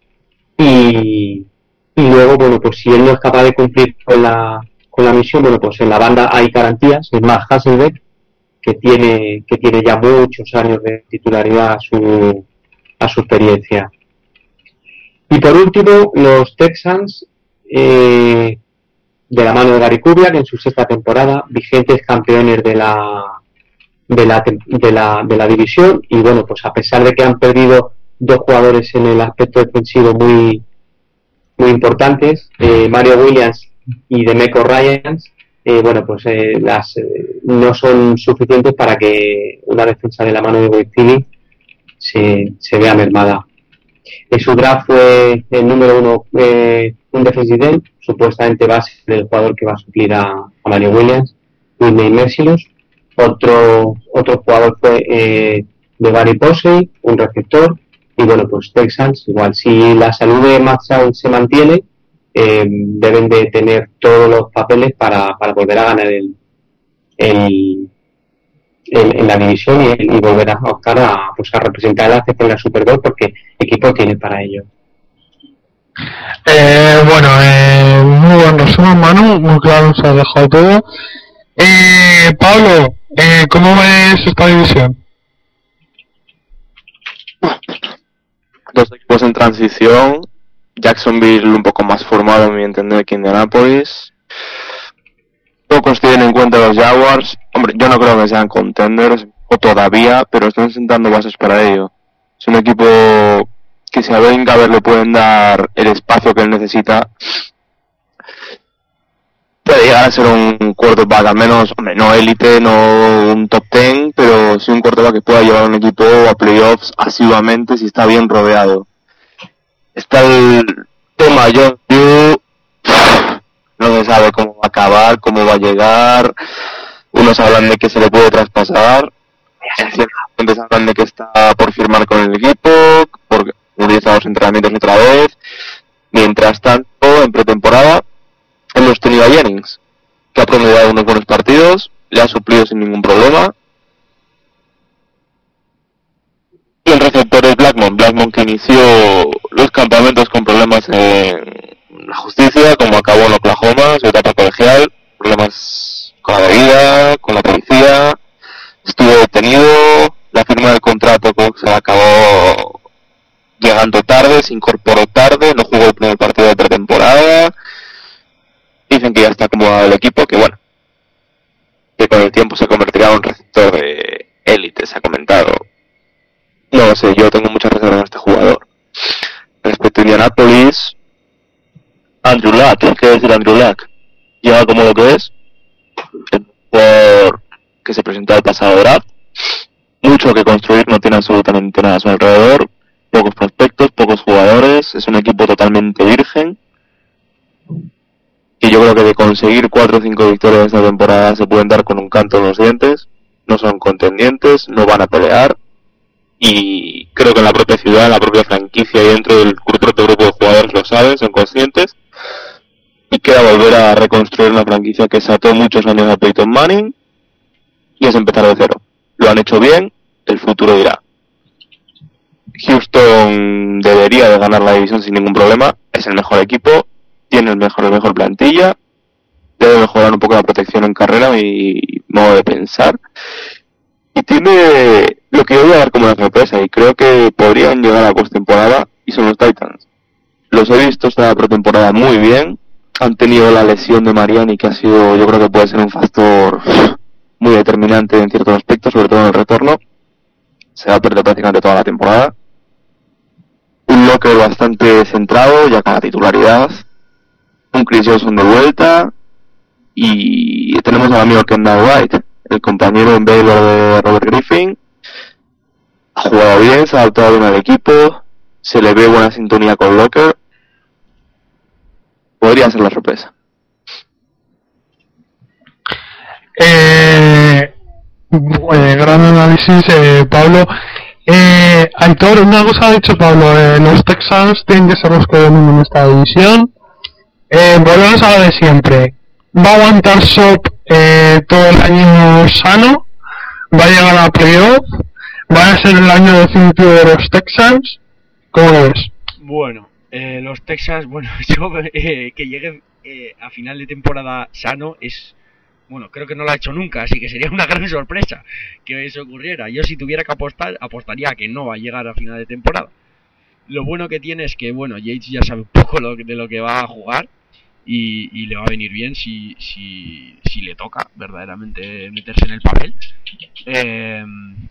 y y luego, bueno, pues si él no es capaz de cumplir con la con la misión, bueno, pues en la banda hay garantías. Es más, Hasselbeck, que tiene que tiene ya muchos años de titularidad a su a su experiencia. Y por último, los Texans, eh, de la mano de Gary Kubiak, en su sexta temporada, vigentes campeones de la de la de la de la división, y bueno, pues a pesar de que han perdido dos jugadores en el aspecto defensivo muy muy importantes, eh, Mario Williams y Demeco Ryans, eh, bueno, pues eh, las eh, no son suficientes para que una defensa de la mano de Wade Phillips se, se vea mermada. En su draft fue el número uno eh, un defensive end, supuestamente va a ser el jugador que va a suplir a, a Mario Williams, Whitney Mercilus. Otro otro jugador fue eh, de Gary Posey, un receptor. Y bueno, pues Texans, igual, si la salud de Matt Schaub se mantiene, eh, deben de tener todos los papeles para, para volver a ganar el, el, el en la división, y, y volver a buscar a, pues a representar a la C F en la Super Bowl, porque equipo tiene para ello. Eh, bueno, eh, muy buen resumen, Manu, muy claro se ha dejado todo. Eh, Pablo, eh, ¿cómo ves esta división? Dos equipos en transición, Jacksonville un poco más formado a mi entender que Indianapolis. Pocos tienen en cuenta los Jaguars. Hombre, yo no creo que sean contenders o todavía, pero están sentando bases para ello. Es un equipo que si a Ben Gabbert le pueden dar el espacio que él necesita, puede llegar a ser un quarterback, al menos, hombre, no élite, no un top ten, pero sí un quarterback que pueda llevar a un equipo a playoffs asiduamente si está bien rodeado. Está el, tema John Yu, no se sabe cómo va a acabar, cómo va a llegar. Unos hablan de que se le puede traspasar, otros hablan de que está por firmar con el equipo, por realizar los entrenamientos otra vez. Mientras tanto, en pretemporada hemos tenido a Jennings, que ha promediado unos buenos partidos, le ha suplido sin ningún problema. Y el receptor es Blackmon, Blackmon que inició los campamentos con problemas en la justicia, como acabó en Oklahoma, su etapa colegial, problemas con la bebida, con la policía, estuvo detenido, la firma del contrato se acabó llegando tarde, se incorporó tarde, no jugó el primer partido de pretemporada, dicen que ya está acomodado el equipo, que bueno, que con el tiempo se convertirá en un receptor de élite, se ha comentado. No lo sé, yo tengo muchas reservas en este jugador. Respecto a Indianapolis, Andrew Luck, ¿qué decir Andrew Luck? Llega como lo que es, el jugador que se presentó al pasado draft, mucho que construir, no tiene absolutamente nada a su alrededor, pocos prospectos, pocos jugadores, es un equipo totalmente virgen, y yo creo que de conseguir cuatro o cinco victorias esta temporada se pueden dar con un canto en los dientes, no son contendientes, no van a pelear, y creo que en la propia ciudad, en la propia franquicia y dentro del propio grupo de jugadores lo saben, son conscientes, y queda volver a reconstruir una franquicia que se ató muchos años a Peyton Manning, y es empezar de cero. Lo han hecho bien, el futuro dirá. Houston debería de ganar la división sin ningún problema, es el mejor equipo, tiene el mejor, la mejor plantilla, debe mejorar un poco la protección en carrera y modo de pensar, y tiene lo que yo voy a dar como una sorpresa, y creo que podrían llegar a la postemporada, y son los Titans. Los he visto esta pretemporada muy bien, han tenido la lesión de Mariani, que ha sido, yo creo que puede ser un factor muy determinante en ciertos aspectos, sobre todo en el retorno, se va a perder prácticamente toda la temporada. Un Locker bastante centrado, ya con la titularidad, un Chris Johnson de vuelta, y tenemos al amigo Kendall Wright, el compañero en Baylor de Robert Griffin, ha jugado bien, se ha adaptado bien al equipo, se le ve buena sintonía con Locker, podría ser la sorpresa. Eh, eh, gran análisis, eh, Pablo. Eh, Aitor, una cosa ha dicho Pablo, eh, los Texans tienen que ser los que dominen en esta división. Eh, volvemos a lo de siempre. ¿Va a aguantar Shop eh, todo el año sano? ¿Va a llegar a playoff? ¿Va a ser el año definitivo de los Texans? ¿Cómo lo ves? Bueno, eh, los Texans, bueno, yo eh, que llegue eh, a final de temporada sano es... Bueno, creo que no lo ha hecho nunca, así que sería una gran sorpresa que eso ocurriera. Yo si tuviera que apostar, apostaría a que no va a llegar a final de temporada. Lo bueno que tiene es que, bueno, Yates ya sabe un poco lo, de lo que va a jugar y, y le va a venir bien si, si, si le toca verdaderamente meterse en el papel. Eh,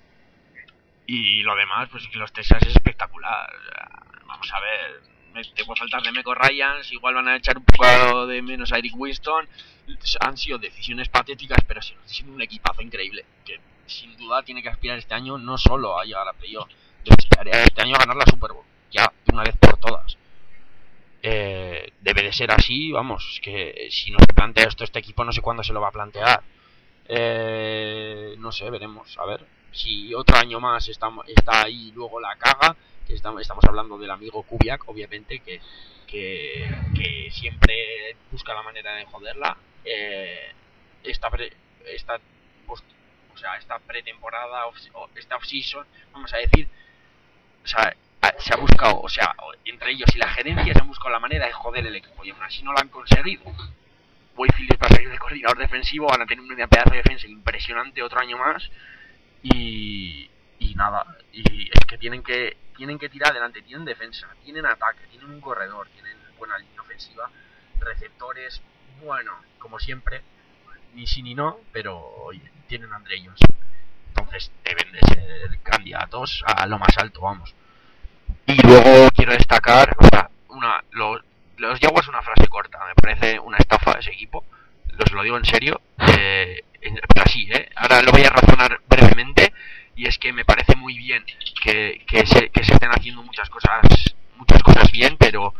y lo demás, pues que los Texans es espectacular. Vamos a ver... te puede faltar de Meco Ryans, igual van a echar un poco de menos a Eric Winston. Han sido decisiones patéticas, pero sí, ha sido un equipazo increíble que sin duda tiene que aspirar este año no solo a llegar a playoff, este año a ganar la Super Bowl ya de una vez por todas. Eh, debe de ser así, vamos, que si no se plantea esto este equipo no sé cuándo se lo va a plantear. Eh, no sé, veremos, a ver si otro año más está, está ahí y luego la caga. Estamos, estamos hablando del amigo Kubiak, obviamente, que, que, que siempre busca la manera de joderla. Eh, esta, pre, esta, post, o sea, esta pretemporada, off, esta off-season, vamos a decir, o sea, se ha buscado, o sea, entre ellos y la gerencia se han buscado la manera de joder el equipo, y aún así no lo han conseguido. Wayfield va a salir de coordinador defensivo, van a tener una pedazo de defensa impresionante otro año más, y, y nada, y es que tienen que tienen que tirar adelante, tienen defensa, tienen ataque, tienen un corredor, tienen buena línea ofensiva, receptores, bueno, como siempre, ni sí ni no, pero oye, tienen a Andre Johnson, entonces deben de ser candidatos a lo más alto, vamos. Y luego quiero destacar, o sea, una, los, los Jaguars, una frase corta, me parece una estafa de ese equipo, os lo digo en serio, eh, pero así, eh, ahora lo voy a razonar brevemente. Y es que me parece muy bien que, que, se, que se estén haciendo muchas cosas muchas cosas bien, pero si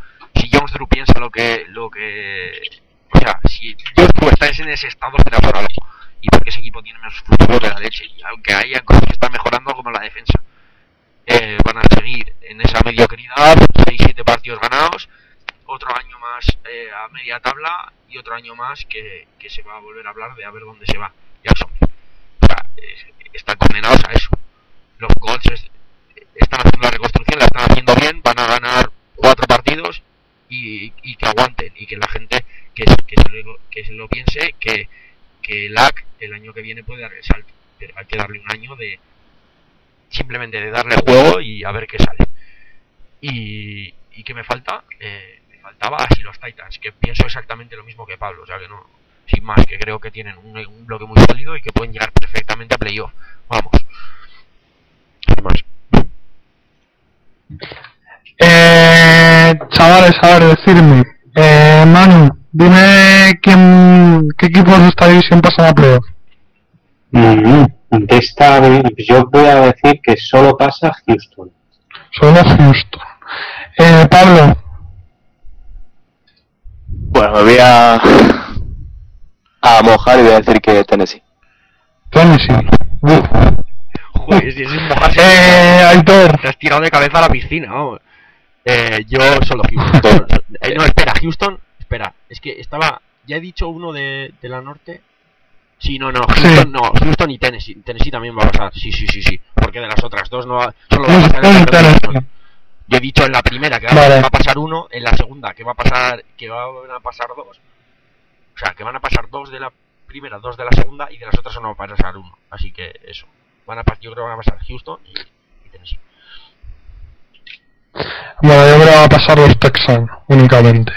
si Jones Drew piensa lo que, lo que, o sea, si Jones Drew está en ese estado será por algo, y porque ese equipo tiene menos futuro de la leche, y aunque haya cosas que están mejorando como la defensa, eh, van a seguir en esa mediocridad, seis siete partidos ganados, otro año más eh, a media tabla y otro año más que, que se va a volver a hablar de a ver dónde se va Jackson. O sea, eh, están condenados a eso. Los Colts es, están haciendo la reconstrucción, la están haciendo bien, van a ganar cuatro partidos y, y que aguanten y que la gente que, que, se, que se lo piense que, que el A C el año que viene puede dar el salto, pero hay que darle un año de simplemente de darle juego y a ver qué sale. Y, y ¿qué me falta? Eh, me faltaba así los Titans, que pienso exactamente lo mismo que Pablo, o sea que no, sin más, que creo que tienen un, un bloque muy sólido y que pueden llegar perfectamente a playoff. Vamos. Sin más. Eh, chavales, a ver, decirme, eh, Manu, dime quién, qué equipos de esta división pasan a playoff. Mm-hmm. De esta, yo voy a decir que solo pasa Houston. Solo Houston. Eh, Pablo. Bueno, me voy a, a mojar y voy a decir que Tennessee. Tennessee. Uf. Joder, si es mojarse. Eh, Aitor. Te has tirado de cabeza a la piscina, vamos. Eh, yo solo Houston. eh, no, espera, Houston. Espera, es que estaba. Ya he dicho uno de, de la norte. Sí, no, no, Houston sí. no, Houston y Tennessee. Tennessee también va a pasar. Sí, sí, sí, sí. Porque de las otras dos no va, solo va a pasar el Houston. Yo he dicho en la primera que va, vale. va a pasar uno, en la segunda que va a pasar, que van a pasar dos. O sea, que van a pasar dos de la primera, dos de la segunda y de las otras no va a pasar uno. Así que eso. Van a pasar, yo creo que van a pasar Houston y, y Tennessee. Bueno, yo creo que va a pasar los Texans únicamente.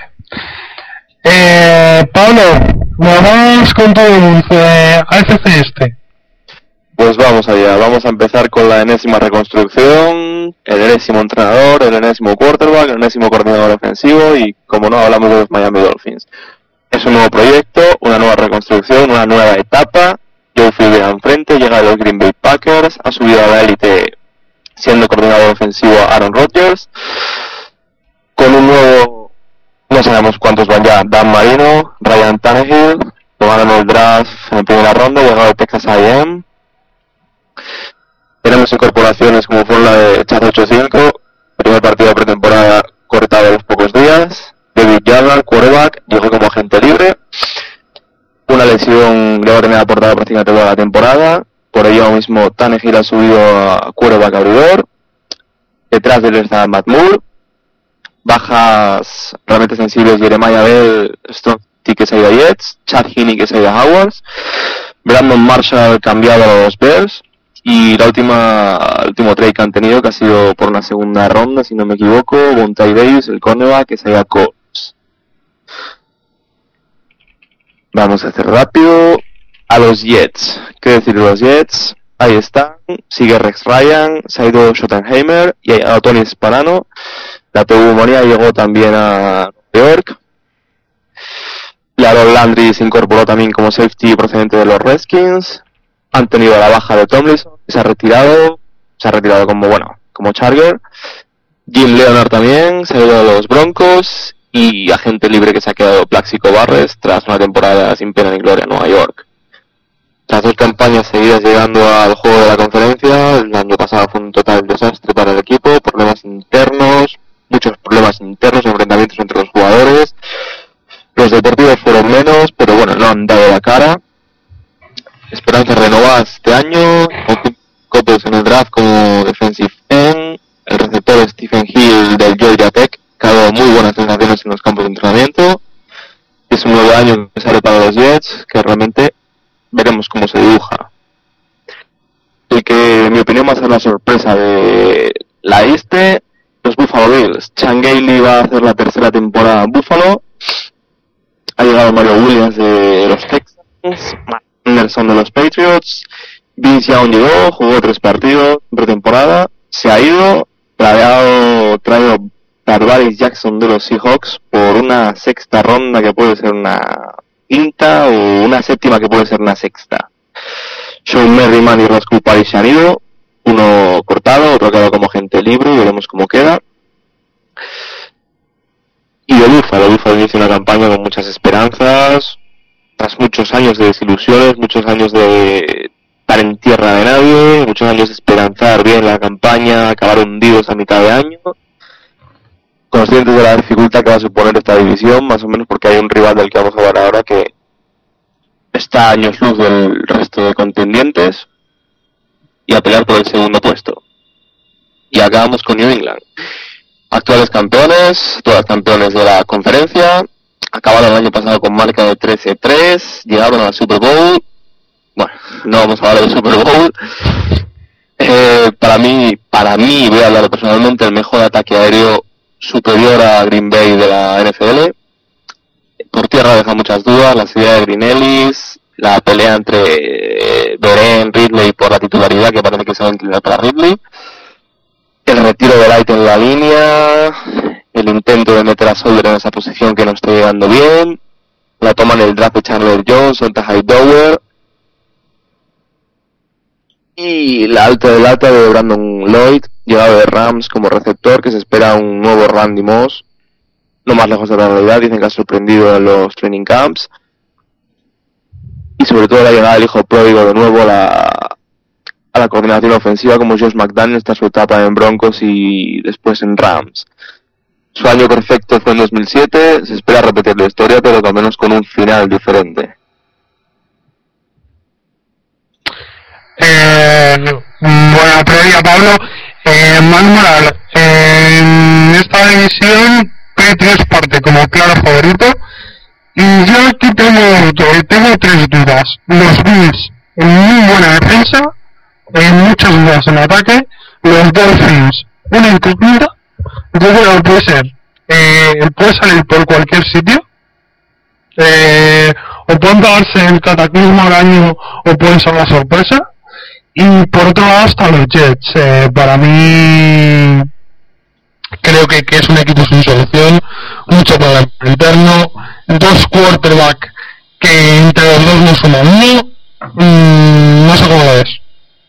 Eh, Pablo, vamos con todo el eh, A F C este. Pues vamos allá, vamos a empezar con la enésima reconstrucción, el enésimo entrenador, el enésimo quarterback, el enésimo coordinador ofensivo y, como no, hablamos de los Miami Dolphins. Es un nuevo proyecto, una nueva reconstrucción, una nueva etapa. Joe Philbin al frente, llega de los Green Bay Packers, ha subido a la élite siendo coordinador ofensivo Aaron Rodgers, con un nuevo, no sabemos cuántos van ya, Dan Marino, Ryan Tannehill, tomaron el draft en primera ronda, llegado de Texas A and M. Tenemos incorporaciones como fue la de Chaz ocho cinco, primer partido de pretemporada cortado a los pocos días. David Jarrell, quarterback, llegó como agente libre. Una lesión le va a tener aportada prácticamente toda la temporada. Por ello mismo Tannehill ha subido a quarterback abridor. Detrás de él está Matt Moore. Bajas realmente sensibles: Jeremiah Bell, Strong T que se ha ido a Jets, Chad Henne que se ha ido a Howards, Brandon Marshall cambiado a los Bears. Y la última, el último trade que han tenido, que ha sido por una segunda ronda, si no me equivoco, Vontae Davis, el cornerback, que se ha ido a Colts. Vamos a hacer rápido. A los Jets. ¿Qué decir de los Jets? Ahí están. Sigue Rex Ryan, se ha ido Schottenheimer y ha llegado Tony Sparano. La pneumonía llegó también a Nueva York. Laron Landry se incorporó también como safety procedente de los Redskins. Han tenido la baja de Tomlinson, se ha retirado, se ha retirado como, bueno, como Charger. Jim Leonard también, se ha ido a los Broncos. Y agente libre que se ha quedado Plaxico Barres tras una temporada sin pena ni gloria en Nueva York. Tras dos campañas seguidas llegando al juego de la conferencia, el año pasado fue un total desastre para el equipo, problemas internos, muchos problemas internos, enfrentamientos entre los jugadores. Los deportivos fueron menos, pero bueno, no han dado la cara. Esperanzas renovadas este año, Coppels en el draft como defensive end, el receptor Stephen Hill del Georgia Tech, que ha dado muy buenas sensaciones en los campos de entrenamiento. Es un nuevo año que sale para los Jets, que realmente veremos cómo se dibuja. El que, en mi opinión, va a ser la sorpresa de la este, los Buffalo Bills. Chan Gailey va a hacer la tercera temporada en Buffalo. Ha llegado Mario Williams de los Texans, Matt Anderson de los Patriots. Vince Young llegó, jugó tres partidos en pretemporada, se ha ido, traído, traído Tarvaris Jackson de los Seahawks por una sexta ronda que puede ser una quinta o una séptima que puede ser una sexta. Sean Merriman y Roscoe Parrish se han ido, uno cortado, otro quedado como agente libre y veremos cómo queda. Y de Buffalo. Buffalo inicia una campaña con muchas esperanzas, tras muchos años de desilusiones, muchos años de estar en tierra de nadie, muchos años de esperanzar bien la campaña, acabar hundidos a mitad de año, conscientes de la dificultad que va a suponer esta división, más o menos porque hay un rival del que vamos a hablar ahora que está a años luz del resto de contendientes y a pelear por el segundo puesto. Y acabamos con New England, actuales campeones, todas campeones de la conferencia, acabaron el año pasado con marca de trece tres, llegaron al Super Bowl. Bueno, no vamos a hablar del Super Bowl. Eh, para mí, para mí, voy a hablar personalmente, el mejor ataque aéreo superior a Green Bay de la N F L. Por tierra deja muchas dudas, la salida de Green Ellis, la pelea entre Beren, Ridley por la titularidad, que parece que se va a inclinar para Ridley, el retiro de Light en la línea, el intento de meter a Solder en esa posición que no está llegando bien, la toma en el draft de Chandler Jones, Sonta Hightower, y la alta de lata de Brandon Lloyd, llegado de Rams como receptor, que se espera un nuevo Randy Moss, no más lejos de la realidad, dicen que ha sorprendido en los training camps, y sobre todo la llegada del hijo pródigo de nuevo a la, a la coordinación ofensiva como Josh McDaniels tras su etapa en Broncos y después en Rams. Su año perfecto fue en dos mil siete, se espera repetir la historia, pero al menos con un final diferente. Eh, buena previa, Pablo. Eh, Manu Moral, en esta división Patriots parte como claro favorito, y yo aquí tengo, tengo tres dudas. Los Bills en muy buena defensa, en muchas dudas en ataque. Los Dolphins, una incógnita. Yo creo que puede ser, eh, puede salir por cualquier sitio, eh, o pueden darse el cataclismo al año o puede ser la sorpresa. Y por otro lado hasta los Jets, eh, para mí creo que, que es un equipo sin solución, mucho problema interno, dos quarterback que entre los dos no suman uno, mmm, no sé cómo lo ves.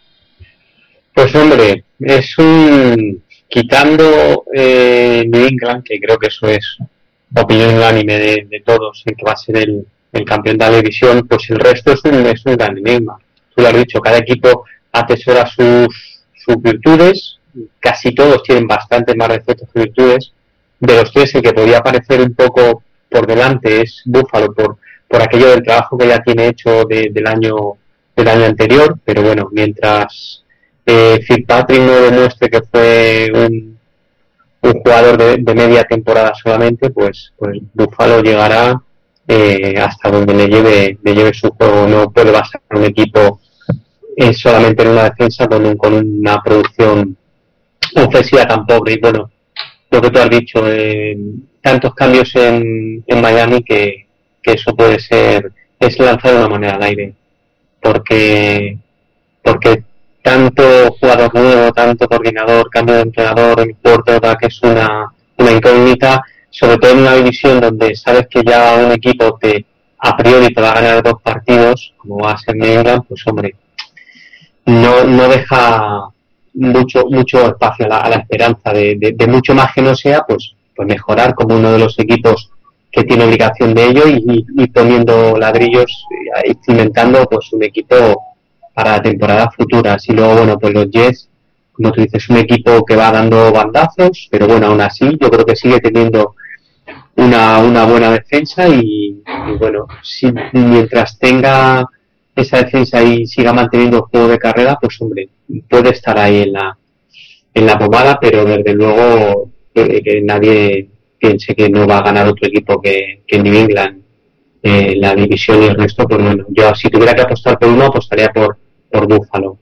Pues hombre, es un... quitando eh, New England, que creo que eso es opinión unánime de, de todos, en que va a ser el, el campeón de la división, pues el resto es un, es un gran enigma. Tú lo has dicho, cada equipo atesora sus, sus virtudes, casi todos tienen bastante más defectos que virtudes. De los tres, el que podría parecer un poco por delante es Buffalo, por, por aquello del trabajo que ya tiene hecho de, del año del año anterior, pero bueno, mientras eh, Fitzpatrick no demuestre que fue un, un jugador de, de media temporada solamente, pues, pues Buffalo llegará eh, hasta donde le lleve, le lleve su juego. No puede basar un equipo eh, solamente en una defensa con, un, con una producción ofensiva tan pobre. Y bueno, lo que tú has dicho, eh, tantos cambios en, en Miami que, que eso puede ser, es lanzar de una moneda al aire, porque porque tanto jugador nuevo, tanto coordinador, cambio de entrenador, el quarterback es una, una incógnita, sobre todo en una división donde sabes que ya un equipo te a priori te va a ganar dos partidos, como va a ser New England, pues hombre, no, no deja mucho mucho espacio a la, a la esperanza de, de, de mucho más que no sea, pues, pues mejorar como uno de los equipos que tiene obligación de ello y, y, y poniendo ladrillos y cimentando pues un equipo para temporadas futuras. Y luego, bueno, pues los Jets, como tú dices, un equipo que va dando bandazos, pero bueno, aún así yo creo que sigue teniendo una, una buena defensa y, y bueno, si, mientras tenga esa defensa y siga manteniendo el juego de carrera, pues hombre, puede estar ahí en la en la pomada, pero desde luego que, que nadie piense que no va a ganar otro equipo que, que New England, eh, la división y el resto. Pues bueno, yo si tuviera que apostar por uno, apostaría por por Buffalo.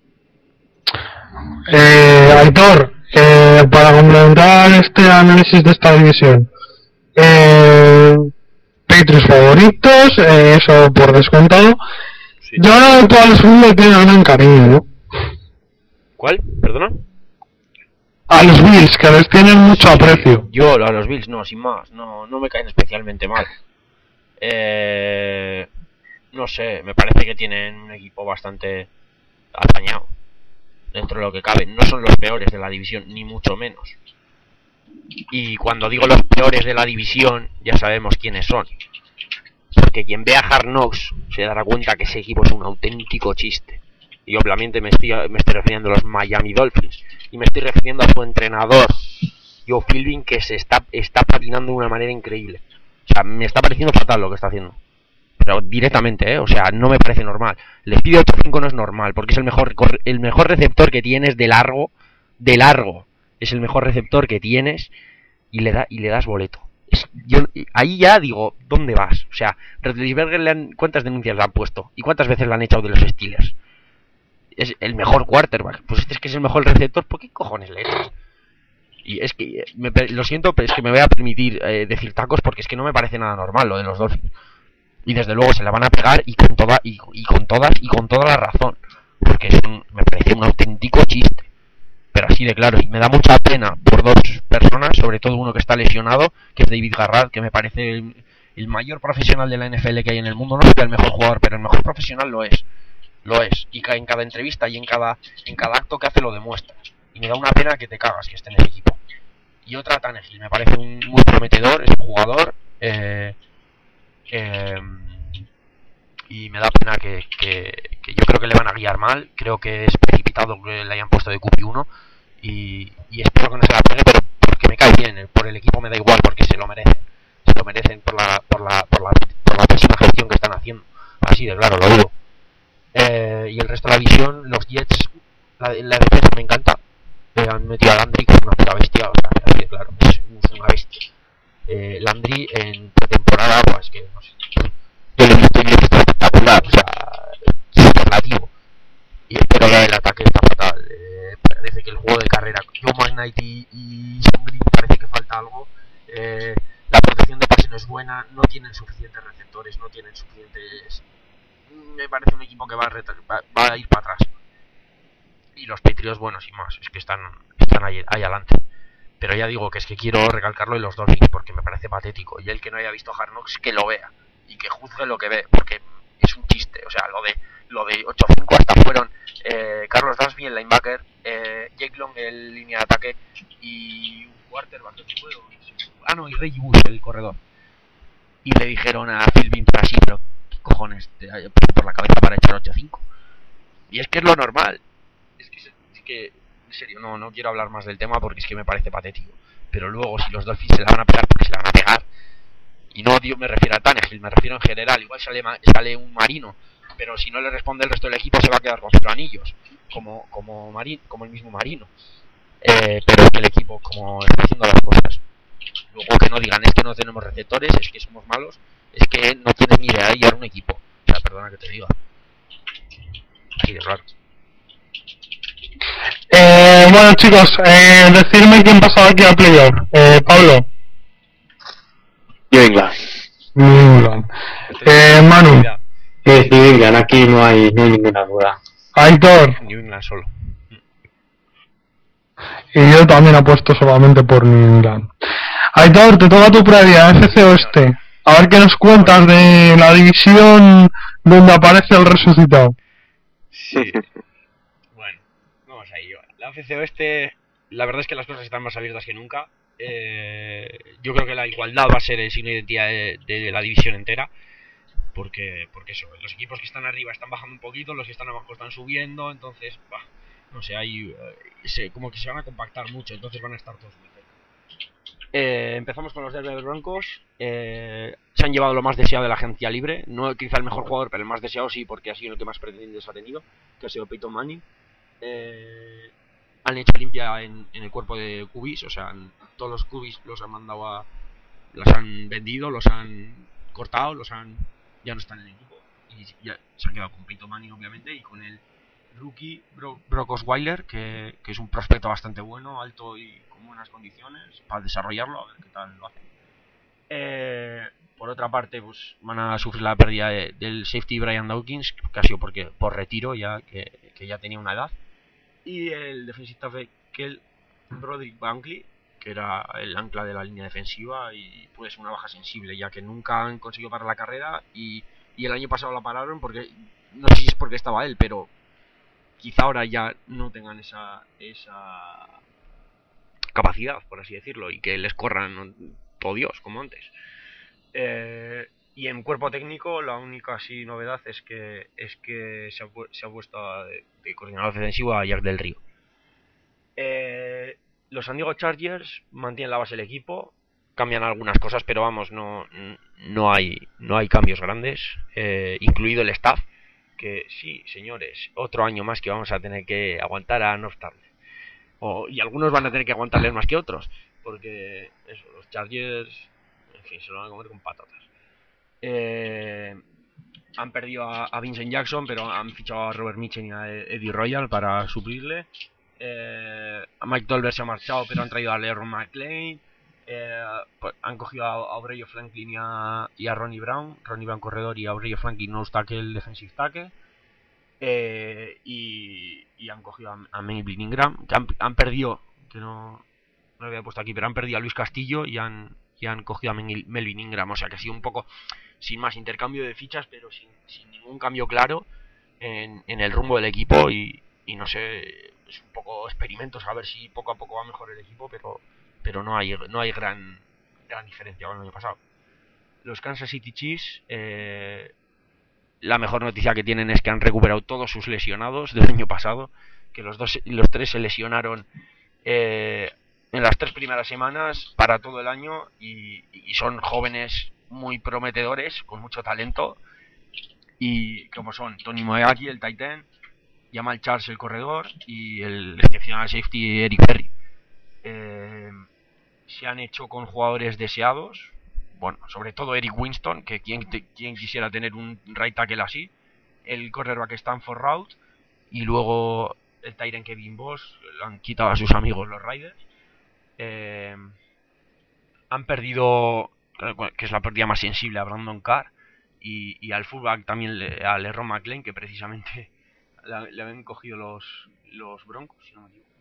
Eh, Aitor, eh, para complementar este análisis de esta división, eh, Patriots favoritos, eh, eso por descontado. Sí. Yo ahora todas las Bills le tienen gran cariño, ¿no? ¿Cuál? ¿Perdona? A los Bills, que les tienen mucho aprecio. Yo, a los Bills no, sin más, no, no me caen especialmente mal. Eh... No sé, me parece que tienen un equipo bastante apañado dentro de lo que cabe. No son los peores de la división, ni mucho menos. Y cuando digo los peores de la división, ya sabemos quiénes son. Porque quien vea Hard Knocks se dará cuenta que ese equipo es un auténtico chiste. Y obviamente me estoy, me estoy refiriendo a los Miami Dolphins. Y me estoy refiriendo a su entrenador, Joe Philbin, que se está, está patinando de una manera increíble. O sea, me está pareciendo fatal lo que está haciendo. Pero directamente, ¿eh? O sea, no me parece normal. Les pide ocho cinco no es normal, porque es el mejor, el mejor receptor que tienes de largo. De largo. Es el mejor receptor que tienes y le, da, y le das boleto. Es, yo, ahí ya digo, ¿dónde vas? O sea, Roethlisberger le han, ¿cuántas denuncias le han puesto? ¿Y cuántas veces le han echado de los Steelers? Es el mejor quarterback. Pues este es que es el mejor receptor, ¿por qué cojones le echas? Y es que, me, lo siento, pero es que me voy a permitir eh, decir tacos porque es que no me parece nada normal lo de los Dolphins. Y desde luego se la van a pegar y con toda y, y con todas y con toda la razón. Porque es un, me parece un auténtico chiste. Pero así de claro, y me da mucha pena por dos personas, sobre todo uno que está lesionado, que es David Garrard, que me parece el, el mayor profesional de la N F L que hay en el mundo. No es el mejor jugador, pero el mejor profesional lo es. Lo es. Y en cada entrevista y en cada en cada acto que hace lo demuestra. Y me da una pena que te cagas que esté en el equipo. Y otra, Tannehill, me parece un muy prometedor, es un jugador, eh, eh, y me da pena que, que, que yo creo que le van a guiar mal. Creo que es precipitado que le hayan puesto de Q B uno y, y espero que no se la pegue, pero porque me cae bien, por el equipo me da igual, porque se lo merecen. Se lo merecen por la por la, por la, por la pésima gestión que están haciendo. Así de claro, lo digo. Eh, y el resto de la división, los Jets, la, la defensa me encanta. Eh, han metido a Landry, que es una puta bestia, o sea, así de claro, es, es una bestia. Eh, Landry en pretemporada, pues que no sé. Yo le he visto y le he visto espectacular, o sea, superlativo. Y pero la del ataque está fatal. Eh, parece que el juego de carrera, Joe McKnight y, y Sean Green parece que falta algo. Eh, la protección de pase no es buena, no tienen suficientes receptores, no tienen suficientes. Me parece un equipo que va a, va, va a ir para atrás. Y los Patriots, bueno, sin más, es que están, están ahí, ahí adelante. Pero ya digo que es que quiero recalcarlo en los Dolphins porque me parece patético. Y el que no haya visto Hard Knocks, que lo vea. Y que juzgue lo que ve, porque es un chiste. O sea, lo de lo de ocho cinco hasta fueron eh, Carlos Dansby, el linebacker, eh, Jake Long, el línea de ataque, y un quarterback, ¿qué fue? Ah, no, y Reggie Bush, el corredor. Y le dijeron a Philbin así, pero ¿qué cojones te ha puesto por la cabeza para echar ocho cinco? Y es que es lo normal. Es que, es que, en serio, no, no quiero hablar más del tema porque es que me parece patético. Pero luego, si los Dolphins se la van a pegar, porque se la van a pegar. Y no digo, me refiero a Tannehill, me refiero en general. Igual sale, sale un Marino, pero si no le responde el resto del equipo se va a quedar con sus anillos. Como, como, Marin, como el mismo Marino. Eh, pero es que el equipo, como está haciendo las cosas. Luego que no digan, es que no tenemos receptores, es que somos malos. Es que no tienes ni idea de llevar un equipo. O sea, perdona que te diga. Así de raro. Eh, bueno chicos, eh, decirme quién pasaba aquí a playoff. Eh, Pablo. New England. New England. Eh, Manu. Sí, New England, aquí no hay, no hay ninguna duda. Aitor. New England solo. Y yo también apuesto solamente por New England. Aitor, te toca tu previa, F C Oeste. A ver qué nos cuentas de la división donde aparece el resucitado. Sí. Bueno, vamos ahí. La A F C Oeste, la verdad es que las cosas están más abiertas que nunca. Eh, yo creo que la igualdad va a ser el signo de identidad de, de la división entera. Porque, porque eso, los equipos que están arriba están bajando un poquito, los que están abajo están subiendo, entonces, bah, no sé, hay, eh, se, como que se van a compactar mucho, entonces van a estar todos muy cerca. Eh, empezamos con los Denver Broncos. Eh, se han llevado lo más deseado de la agencia libre, no quizá el mejor jugador, pero el más deseado sí, porque ha sido el que más pretendientes ha tenido, que ha sido Peyton Manning. Eh, han hecho limpia en, en el cuerpo de Q Bs, o sea, en, todos los Q Bs los han mandado a, los han vendido, los han cortado, los han, ya no están en el equipo y ya se han quedado con Peyton Manning obviamente y con el rookie Bro, Brock Osweiler, que, que es un prospecto bastante bueno, alto y con buenas condiciones para desarrollarlo, a ver qué tal lo hace. Eh, por otra parte, pues van a sufrir la pérdida de, del safety Brian Dawkins, que ha sido porque por retiro ya que, que ya tenía una edad, y el defensive tackle Broderick Bankley, que era el ancla de la línea defensiva y puede ser una baja sensible, ya que nunca han conseguido parar la carrera y, y el año pasado la pararon porque no sé si es porque estaba él, pero quizá ahora ya no tengan esa esa capacidad, por así decirlo, y que les corran todo Dios, como antes. Eh, y en cuerpo técnico la única así novedad es que es que se ha, se ha puesto de, de coordinador defensivo a Jack del Río. Eh, los San Diego Chargers mantienen la base del equipo, cambian algunas cosas, pero vamos, no, no hay no hay cambios grandes, eh, incluido el staff, que sí, señores, otro año más que vamos a tener que aguantar a North Turner. O, y algunos van a tener que aguantarles más que otros, porque eso, los Chargers, en fin, se lo van a comer con patatas. Eh, han perdido a, a Vincent Jackson, pero han fichado a Robert Mitchell y a Eddie Royal para suplirle. Eh, a Mike Tolbert se ha marchado, pero han traído a Leroy McClain. Eh, pues, han cogido a Aurelio Franklin y a, y a Ronnie Brown. Ronnie Brown corredor y a Aurelio Franklin nose tackle, defensive tackle. Eh, y, y han cogido a, a Melvin Ingram, que han, han perdido, que no, no lo había puesto aquí, pero han perdido a Luis Castillo y han, y han cogido a Melvin Ingram. O sea que ha sido un poco sin más intercambio de fichas, pero sin, sin ningún cambio claro en, en el rumbo del equipo. Y, y no sé, es un poco experimentos a ver si poco a poco va mejor el equipo, pero pero no hay no hay gran gran diferencia con el año pasado. Los Kansas City Chiefs, eh, la mejor noticia que tienen es que han recuperado todos sus lesionados del año pasado, que los dos los tres se lesionaron eh, en las tres primeras semanas para todo el año, y, y son jóvenes muy prometedores con mucho talento, y como son Tony Moeaki, el tight end, Jamal Charles, el corredor, y el excepcional safety Eric Berry. Eh, se han hecho con jugadores deseados, bueno, sobre todo Eric Winston, que quien, te, quien quisiera tener un right tackle así, el cornerback Stanford Route, y luego el tight end Kevin Boss, lo han quitado a sus amigos los Raiders. Eh, han perdido, que es la pérdida más sensible, a Brandon Carr, y, y al fullback también le, a Leroy McClain, que precisamente le, le habían cogido los, los Broncos, si no me equivoco.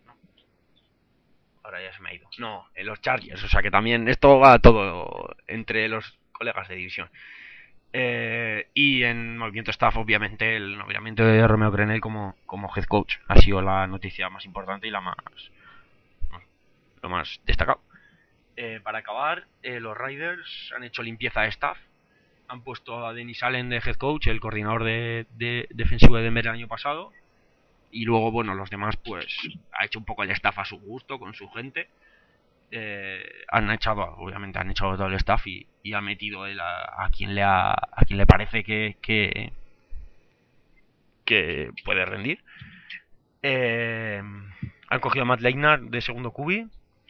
Ahora ya se me ha ido. No, en los Chargers. O sea que también esto va todo entre los colegas de división. Eh, y en movimiento staff, obviamente, el nombramiento de Romeo Crennel como, como head coach ha sido la noticia más importante y la más, lo más destacado. Eh, para acabar, eh, los Raiders han hecho limpieza de staff. Han puesto a Dennis Allen de head coach, el coordinador de, de defensivo de Denver el año pasado. Y luego, bueno, los demás, pues, ha hecho un poco el staff a su gusto, con su gente. Eh, han echado, obviamente, han echado todo el staff y, y ha metido él a, a quien le ha, a quien le parece que, que, que puede rendir. Eh, han cogido a Matt Leinart de segundo Q B.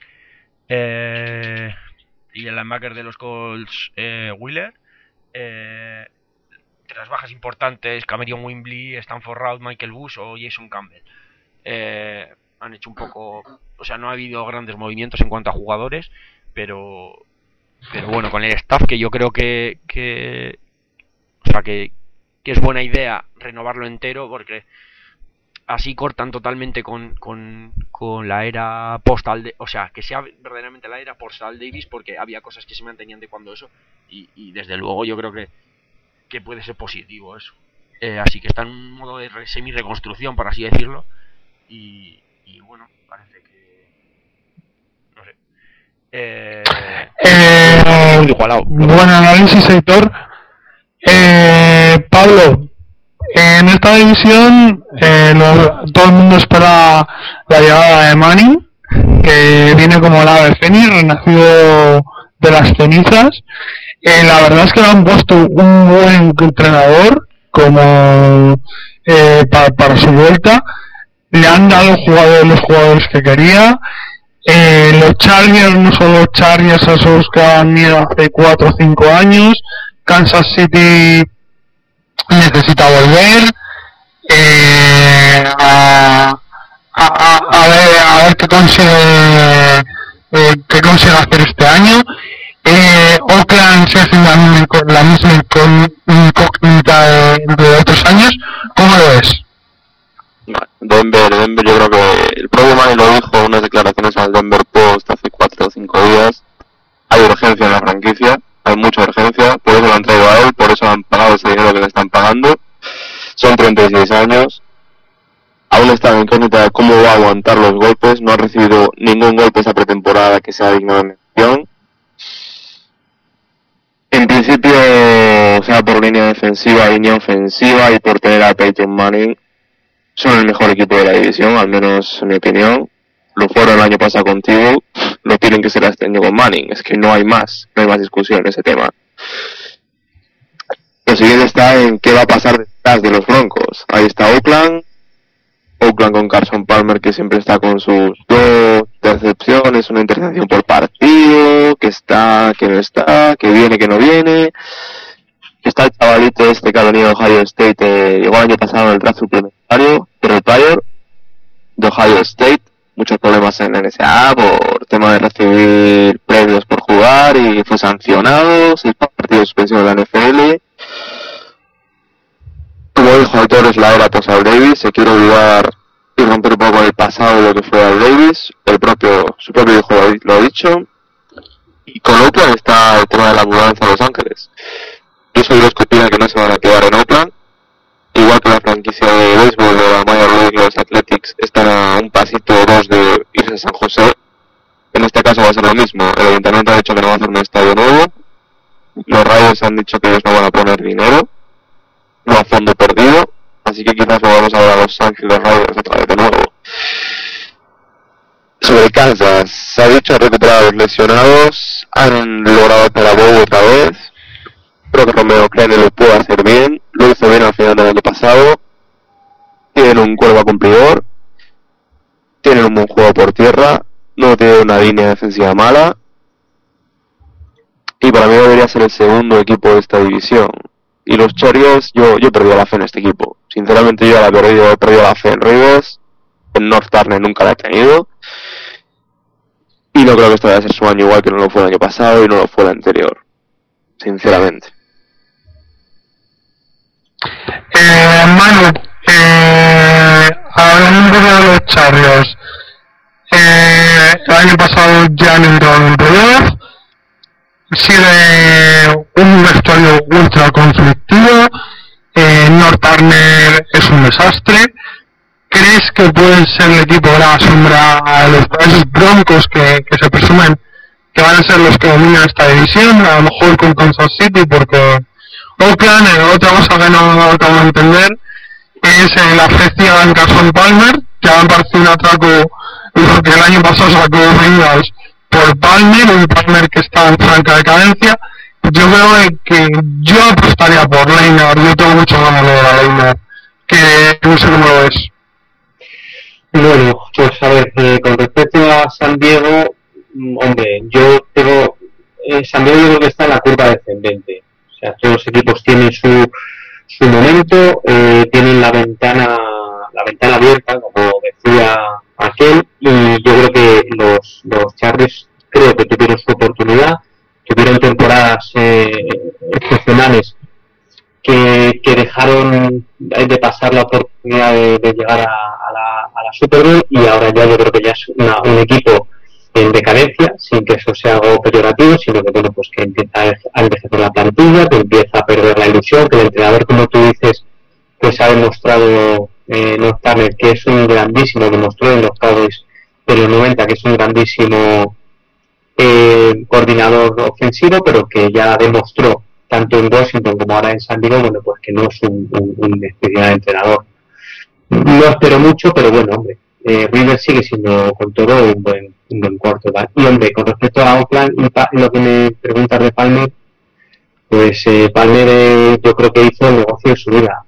Eh, y el linebacker de los Colts, eh, Wheeler. Eh, las bajas importantes, Camerion Wimbley, Stanford Route, Michael Bush o Jason Campbell. Eh, han hecho un poco, o sea, no ha habido grandes movimientos en cuanto a jugadores, pero pero bueno, con el staff, que yo creo que, que o sea, que, que es buena idea renovarlo entero, porque así cortan totalmente con, con, con la era postal, de, o sea, que sea verdaderamente la era postal Davis, porque había cosas que se mantenían de cuando eso, y, y desde luego yo creo que que puede ser positivo eso. Eh, así que está en un modo de semi-reconstrucción, por así decirlo. Y, y bueno, parece que... no sé. Eh, eh, muy igualado. Buen análisis, Héctor. Eh, Pablo, en esta división eh, lo, todo el mundo espera la llegada de Manning, que viene como el ave fénix, renacido de las cenizas. Eh, la verdad es que le han puesto un buen entrenador como eh, para, para su vuelta. Le han dado jugadores, los jugadores que quería. Eh, los Chargers no son los Chargers a esos que han ido hace cuatro o cinco años. Kansas City necesita volver. Eh, a, a, a, a ver a ver qué consigue eh, qué consigue hacer este año. Eh, Oakland se hace la misma, la misma incógnita de, de otros años. ¿Cómo lo ves? Denver, Denver, yo creo que el propio Manny lo dijo en unas declaraciones al Denver Post hace cuatro o cinco días. Hay urgencia en la franquicia, hay mucha urgencia, por eso lo han traído a él, por eso han pagado ese dinero que le están pagando. Son treinta y seis años, aún está en incógnita de cómo va a aguantar los golpes. No ha recibido ningún golpe esa pretemporada que sea digno de mención. En principio, sea por línea defensiva, línea ofensiva y por tener a Peyton Manning, son el mejor equipo de la división, al menos en mi opinión. Lo fueron el año pasado con Tebow, lo tienen que ser este año con Manning. Es que no hay más, no hay más discusión en ese tema. Lo siguiente está en qué va a pasar detrás de los Broncos. Ahí está Oakland, Oakland con Carson Palmer, que siempre está con sus dos intercepciones, una intercepción por partido, que está, que no está, que viene, que no viene. Está el chavalito este que ha venido de Ohio State, eh, llegó el año pasado en el draft suplementario, pero retire, de Ohio State. Muchos problemas en la N C A A por tema de recibir premios por jugar y fue sancionado, seis partidos de suspensión de la N F L. Como dijo Autor, es la era post Al Davis, se quiere olvidar y romper un poco el pasado de lo que fue Al Davis, el propio, su propio hijo lo, lo ha dicho. Y con Oakland está el tema de la mudanza a Los Ángeles. Yo soy de los que opinan que no se van a quedar en Oakland, igual que la franquicia de béisbol de la Major League, los Athletics, están a un pasito o dos de irse a San José. En este caso va a ser lo mismo, el ayuntamiento ha dicho que no va a hacer un estadio nuevo, los Raiders han dicho que ellos no van a poner dinero, no a fondo perdido, así que quizás lo vamos a ver a Los Ángeles Raiders otra vez de nuevo. Sobre Kansas, se ha dicho recuperar a los lesionados, han logrado hacer a Bobo otra vez. Creo que Romeo Crane lo puede hacer bien, lo hizo bien al final del año pasado. Tienen un cuerpo cumplidor, tienen un buen juego por tierra, no tienen una línea defensiva mala. Y para mí debería ser el segundo equipo de esta división. Y los Chargers, yo, yo he perdido la fe en este equipo. Sinceramente yo la he perdido, he perdido la fe en Rivers, en North Turner nunca la he tenido. Y no creo que este vaya a ser su año igual que no lo fue el año pasado y no lo fue el anterior. Sinceramente. Eh, Manu, eh, hablando un poco de los Chargers, eh, el año pasado ya han entrado en playoff, sigue un vestuario ultra conflictivo, eh, North Turner es un desastre. ¿Crees que pueden ser el equipo de la sombra a los esos Broncos que, que se presumen que van a ser los que dominan esta división? A lo mejor con Kansas City, porque Oakland, eh, otra cosa que no acabo de entender es eh, la afección en Carson Palmer, que me parece un atraco lo que el año pasado sacó Bengals por Palmer, un Palmer que está en franca decadencia. Yo creo que yo apostaría por Leinart, yo tengo mucho ganas de ver a Leinart, que no sé cómo lo ves. Bueno, pues a ver, eh, con respecto a San Diego, hombre, yo tengo, eh, San Diego yo creo que está en la curva descendente. O sea, todos los equipos tienen su su momento, eh, tienen la ventana la ventana abierta, como decía aquel, y yo creo que los, los Chargers creo que tuvieron su oportunidad, tuvieron temporadas eh, excepcionales que, que dejaron de pasar la oportunidad de, de llegar a, a, la, a la Super Bowl, y ahora ya yo creo que ya es una, un equipo en decadencia, sin que eso sea algo peyorativo, sino que bueno, pues que empieza a envejecer la plantilla, que empieza a perder la ilusión, que el entrenador, como tú dices, pues ha demostrado eh, North Turner que es un grandísimo, demostró en los Cowboys de los noventa que es un grandísimo eh, coordinador ofensivo, pero que ya demostró tanto en Washington como ahora en San Diego, bueno, pues que no es un, un, un especial de entrenador. No espero mucho, pero bueno, hombre, eh, Rivers sigue siendo con todo un buen, un buen cuarto, ¿vale? Y hombre, con respecto a Oakland y pa- lo que me preguntas de Palmer, pues eh, Palmer eh, yo creo que hizo el negocio de su vida,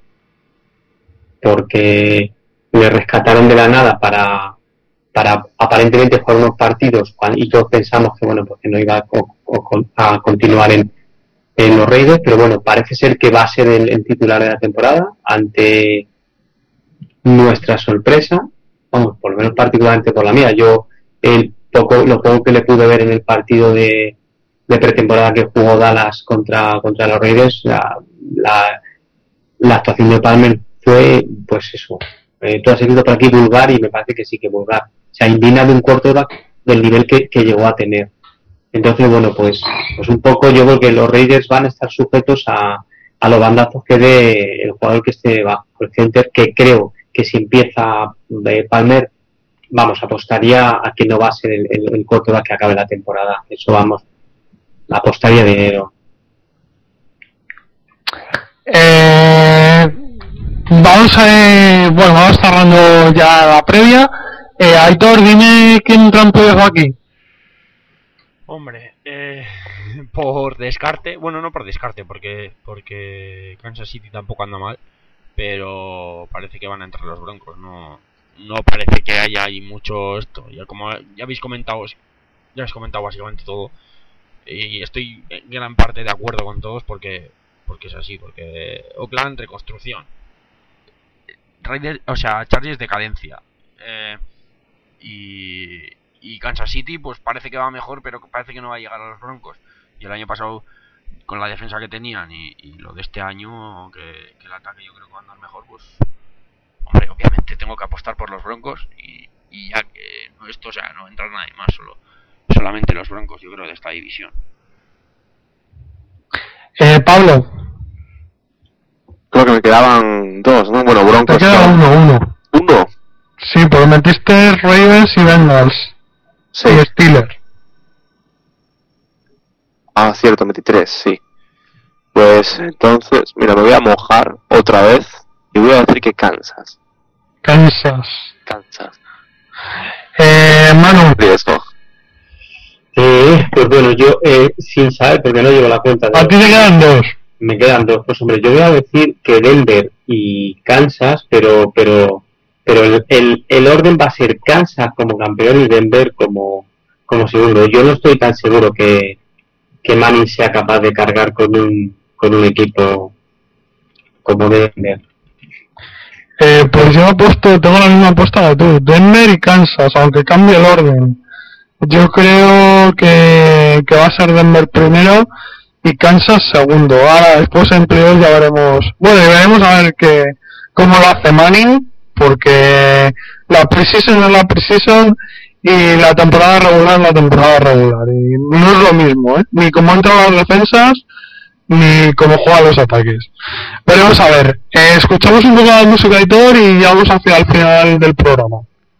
porque le rescataron de la nada para para aparentemente jugar unos partidos y todos pensamos que bueno, pues que no iba a, co- co- a continuar en en los Raiders, pero bueno, parece ser que va a ser el, el titular de la temporada, ante nuestra sorpresa, vamos, por lo menos particularmente por la mía. Yo el poco, lo poco que le pude ver en el partido de, de pretemporada que jugó Dallas contra, contra los Raiders, la, la, la actuación de Palmer fue, pues eso, eh, tú has seguido por aquí vulgar y me parece que sí que vulgar. O sea, indigna de un quarterback del nivel que, que llegó a tener. Entonces, bueno, pues, pues un poco yo creo que los Raiders van a estar sujetos a, a los bandazos que dé el jugador que esté bajo el center, que creo que si empieza de Palmer, vamos, apostaría a que no va a ser el, el, el quarterback que acabe la temporada. Eso, vamos, apostaría dinero. Eh, vamos a, eh, bueno, vamos cerrando ya la previa. Eh, Aitor, dime quién entra en playoff aquí. Hombre, eh, por descarte, bueno, no por descarte, porque porque Kansas City tampoco anda mal, pero parece que van a entrar los Broncos, no no parece que haya ahí mucho esto, ya como ya habéis comentado, ya habéis comentado básicamente todo, y estoy en gran parte de acuerdo con todos porque porque es así, porque Oakland reconstrucción, Raiders, o sea, Chargers decadencia, eh, y y Kansas City pues parece que va mejor, pero parece que no va a llegar a los Broncos. Y el año pasado, con la defensa que tenían y, y lo de este año, que, que el ataque yo creo que va a andar mejor, pues hombre, obviamente tengo que apostar por los Broncos y, y ya que no esto, o sea, no entra nadie más, solo solamente los Broncos, yo creo, de esta división. Eh, Pablo. Creo que me quedaban dos, ¿no? Bueno, Broncos. Te queda uno, uno. ¿Uno? Sí, porque metiste Ravens y Bengals. Sí. Y Steelers. Ah, cierto, metí tres, sí. Pues entonces, mira, me voy a mojar otra vez y voy a decir que Kansas. Kansas. Kansas. Eh, Manu. Riesgo. Eh, pues bueno, yo, eh, sin saber, porque no llevo la cuenta. De A ti te quedan dos. Me quedan dos. Pues hombre, yo voy a decir que Denver y Kansas, pero pero pero el, el, el orden va a ser Kansas como campeón y Denver como, como segundo. Yo no estoy tan seguro que, que Manning sea capaz de cargar con un con un equipo como Denver. Eh, pues yo he puesto, tengo la misma apuesta que tú, Denver y Kansas, aunque cambie el orden. Yo creo que, que va a ser Denver primero y Kansas segundo. Ahora después en playoff ya veremos, bueno, y veremos a ver que, cómo lo hace Manning, porque la preseason es la preseason y la temporada regular es la temporada regular. Y no es lo mismo, ¿eh? Ni cómo entran las defensas, ni cómo juegan los ataques. Veremos a ver. Eh, escuchamos un poco de música y todo y ya vamos hacia el final del programa.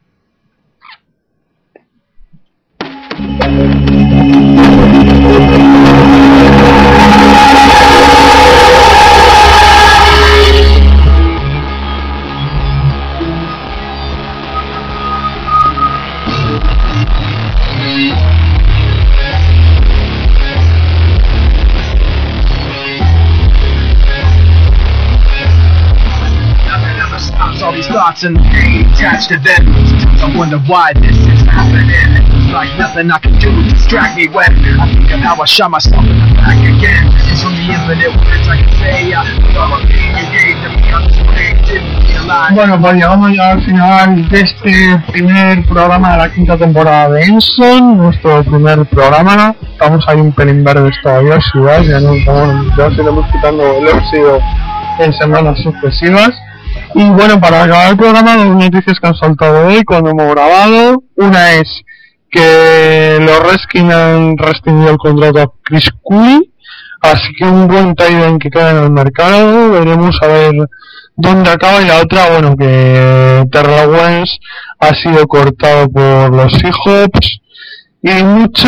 All these thoughts and pain attached to them. I wonder why this is happening. It's like nothing I can do to distract me when I think of how I shot myself in the back again. It's from the infinite words I can say. Uh, with all the pain you gave to me on this way, didn't realize. Bueno, pues llegamos ya al final de este primer programa de la quinta temporada de Enson, nuestro primer programa. Estamos ahí un pelín verdes todavía, ciudad, ya nos vamos, ya os iremos quitando el óxido en semanas sucesivas. Y bueno, para acabar el programa, dos noticias que han saltado hoy cuando hemos grabado. Una es que los Redskins han rescindido el contrato a Chris Cooley, así que un buen tight end que queda en el mercado. Veremos a ver dónde acaba. Y la otra, bueno, que Terrell Owens ha sido cortado por los Seahawks. Y mucho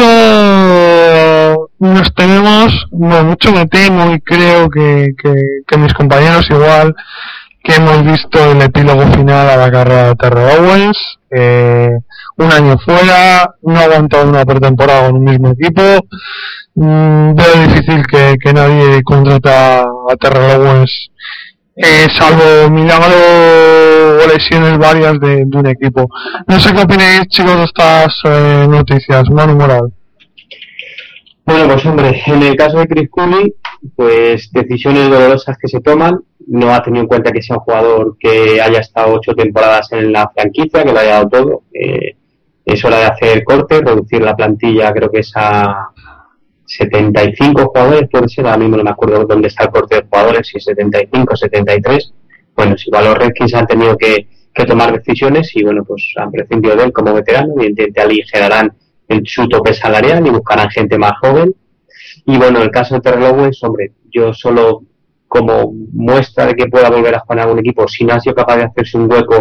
nos tenemos, bueno, mucho me temo y creo que, que, que mis compañeros igual, que hemos visto el epílogo final a la carrera de Terrell Owens, eh, un año fuera, no ha aguantado una pretemporada con un mismo equipo, mm, veo difícil que, que nadie contrate a Terrell Owens, eh, salvo milagro o lesiones varias de, de un equipo. No sé qué opináis, chicos, de estas eh, noticias. Manu Moral. Bueno, pues hombre, en el caso de Chris Cooley, pues decisiones dolorosas que se toman. No ha tenido en cuenta que sea un jugador que haya estado ocho temporadas en la franquicia, que lo haya dado todo. Eh, es hora de hacer cortes, reducir la plantilla, creo que es a setenta y cinco jugadores, puede ser, ahora mismo no me acuerdo dónde está el corte de jugadores, si setenta y cinco, setenta y tres. Bueno, si los Redskins han tenido que, que tomar decisiones y bueno, pues han prescindido de él como veterano, evidentemente aligerarán el, su tope salarial y buscarán gente más joven. Y bueno, en el caso de Terrell Owens, hombre, yo solo como muestra de que pueda volver a jugar en algún equipo, si no ha sido capaz de hacerse un hueco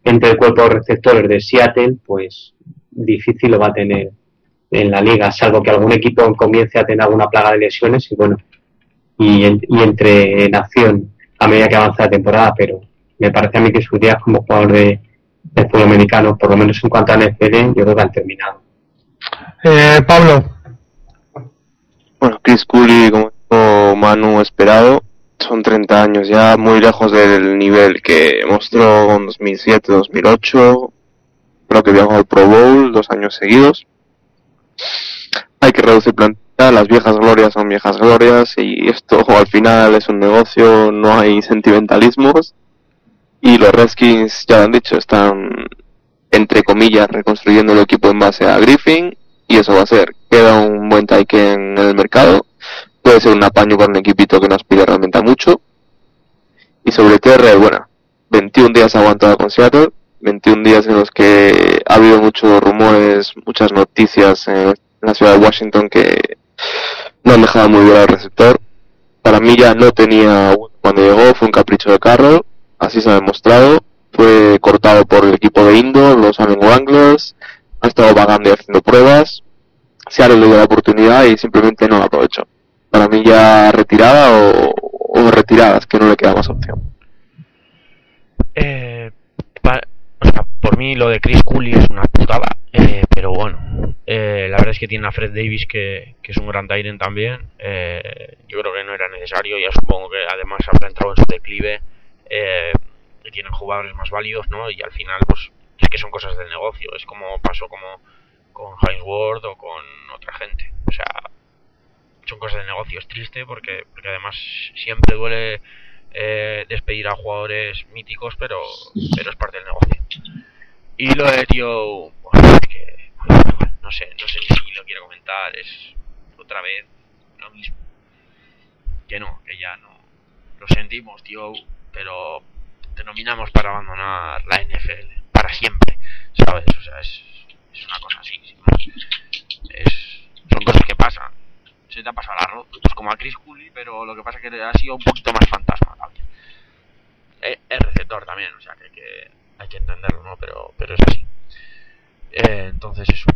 entre el cuerpo de receptores de Seattle, pues difícil lo va a tener en la liga, salvo que algún equipo comience a tener alguna plaga de lesiones y bueno, y, y entre en acción a medida que avanza la temporada, pero me parece a mí que sus días como jugador de, de fútbol americano, por lo menos en cuanto a N F L, yo creo que han terminado. Eh, Pablo. Bueno, Chris Cooley, como dijo Manu, esperado, son treinta años ya, muy lejos del nivel que mostró en dos mil siete, dos mil ocho, creo que viajó al Pro Bowl dos años seguidos. Hay que reducir plantilla, las viejas glorias son viejas glorias y esto al final es un negocio, no hay sentimentalismos y los Redskins, ya lo han dicho, están entre comillas reconstruyendo el equipo en base a Griffin y eso va a ser, queda un buen tight end en el mercado, puede ser un apaño para un equipito que no aspira realmente a mucho y sobre T R, bueno, veintiún días aguantado con Seattle, veintiún días en los que ha habido muchos rumores, muchas noticias en la ciudad de Washington que no han dejado muy bien al receptor. Para mí ya no tenía cuando llegó, fue un capricho de Carroll, así se ha demostrado, fue cortado por el equipo de Indoor, los Allen Wranglers, ha estado vagando y haciendo pruebas, Seattle le dio la oportunidad y simplemente no la aprovechó. Para mí ya retirada o, o retiradas, que no le queda más opción. Eh, pa- o sea, por mí lo de Chris Cooley es una putada, eh, pero bueno, eh, la verdad es que tiene a Fred Davis que, que es un gran tight end también. Eh, yo creo que no era necesario, ya supongo que además habrá entrado en su declive, eh, y tienen jugadores más válidos, ¿no? Y al final pues es que son cosas del negocio, es como pasó como con Hines Ward o con otra gente, o sea, son cosas del negocio. Es triste porque, porque además siempre duele eh, despedir a jugadores míticos, pero pero es parte del negocio. Y lo de tío, bueno, es que no sé, no sé ni si lo quiero comentar, es otra vez lo mismo. Que no, que ya no. Lo sentimos, tío, pero te nominamos para abandonar la N F L para siempre, ¿sabes? O sea, es, es una cosa así, sin más. Es, son cosas que pasan. Se te ha pasado el arroz, pues como a Chris Cooley, pero lo que pasa es que ha sido un poquito más fantasma también. Es, es receptor también, o sea que hay que, hay que entenderlo, ¿no? Pero, pero es así. Eh, entonces eso.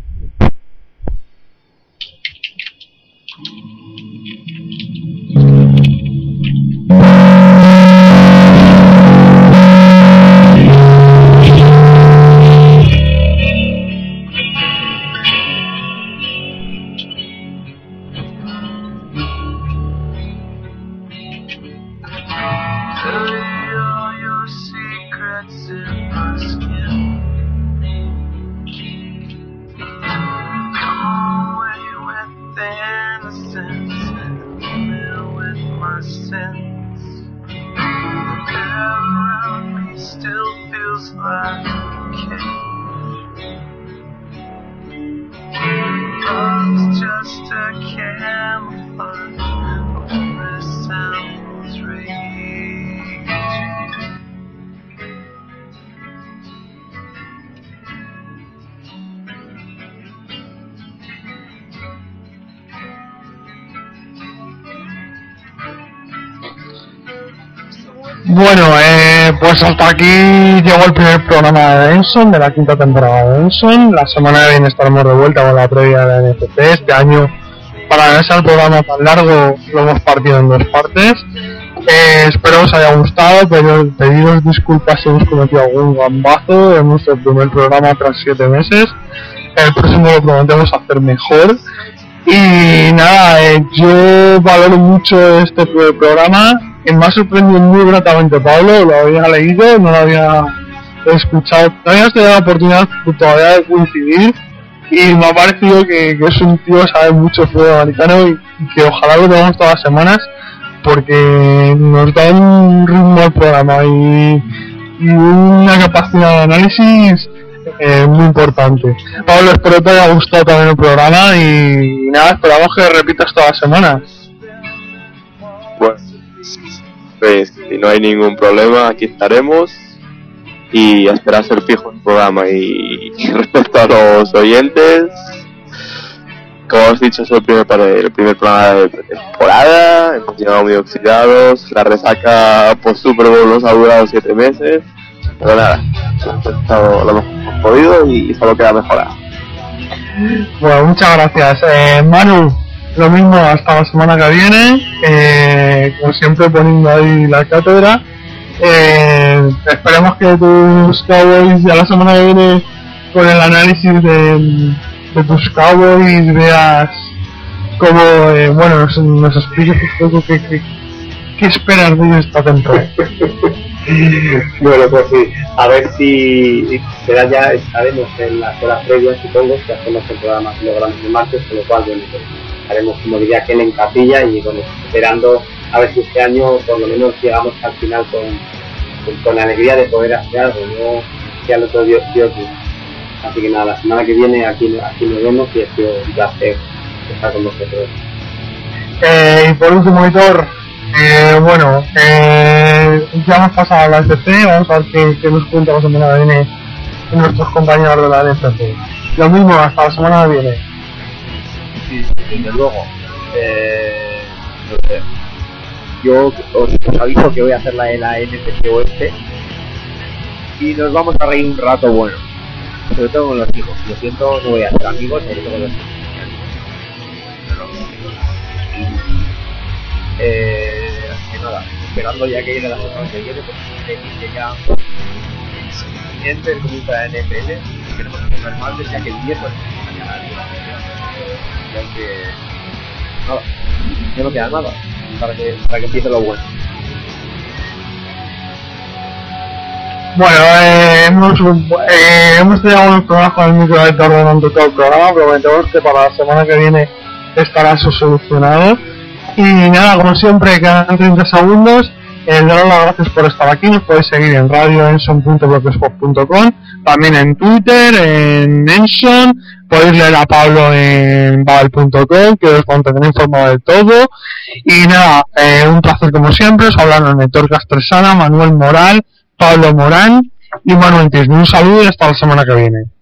Bueno, eh, pues hasta aquí llegó el primer programa de Benson, de la quinta temporada de Benson. La semana que viene estaremos de vuelta con la previa de la N F C. Este año, para que sea el programa tan largo, lo hemos partido en dos partes. Eh, espero os haya gustado, pero pediros disculpas si hemos cometido algún gambazo en nuestro primer programa tras siete meses. El próximo lo prometemos hacer mejor. Y nada, eh, yo valoro mucho este primer programa. Me ha sorprendido muy gratamente Pablo, lo había leído, no lo había escuchado, no había tenido la oportunidad todavía de coincidir y me ha parecido que, que es un tío que sabe mucho de fútbol americano y, y que ojalá lo tengamos todas las semanas porque nos da un ritmo al programa y, y una capacidad de análisis eh, muy importante. Pablo, espero que te haya gustado también el programa y, y nada, esperamos que repitas todas las semanas. Bueno, pues si no hay ningún problema, aquí estaremos y a esperar ser fijo en el programa. Y respecto a los oyentes, como os he dicho, es el primer, el primer programa de temporada, hemos llegado muy oxidados, la resaca post Super Bowl nos ha durado siete meses, pero nada, Esto lo hemos podido y solo queda mejorar. Bueno, muchas gracias. Eh, Manu, lo mismo hasta la semana que viene, eh, como siempre poniendo ahí la cátedra. Eh, esperemos que tus Cowboys ya la semana que viene con el análisis de, de tus Cowboys veas cómo, eh, bueno, nos, nos expliques un poco qué, qué, qué esperas de ellos esta temporada. Bueno, pues sí, a ver si será ya, estaremos en las horas previas, supongo, que hacemos el programa los grandes de martes, con lo cual, bueno, pues, haremos, como diría aquel, en capilla y, bueno, esperando a ver si este año por lo menos llegamos al final con, con, con la alegría de poder hacer algo, no que al otro Dios, Dios mío. Así que nada, la semana que viene aquí, aquí nos vemos y ha sido un placer estar con vosotros. Eh, y por último, Hitor, eh, bueno, eh, ya hemos pasado a la F C, vamos a ver qué, qué nos cuenta la semana que viene nuestros compañeros de la F C. Lo mismo, hasta la semana que viene. Sí, desde luego. Eh, no sé. Yo os, os aviso que voy a hacer la de la N F C Oeste y nos vamos a reír un rato bueno. Sobre todo con los hijos. Lo siento, no voy a hacer amigos, sobre todo con los hijos. Eh, así que nada, esperando ya que llegue la semana que viene, porque que ya el siguiente, el comienzo de la N F L, queremos hacer más de ya que el miércoles ya que nada, ya no queda nada para que, para que empiece lo bueno. Bueno, eh, hemos, eh, hemos tenido algunos problemas con el micro de Hitor durante todo el programa, prometemos que para la semana que viene estará eso solucionado. Y nada, como siempre, quedan treinta segundos. Eh, daros las gracias por estar aquí. Nos podéis seguir en radio enson punto blogspot punto com, también en Twitter, en Enson. Podéis leer a Pablo en babel punto com, que os mantendrá informado de todo. Y nada, eh, un placer como siempre. Os hablaron Hitor Castresana, Manuel Moral, Pablo Morán y Manuel Tisni. Un saludo y hasta la semana que viene.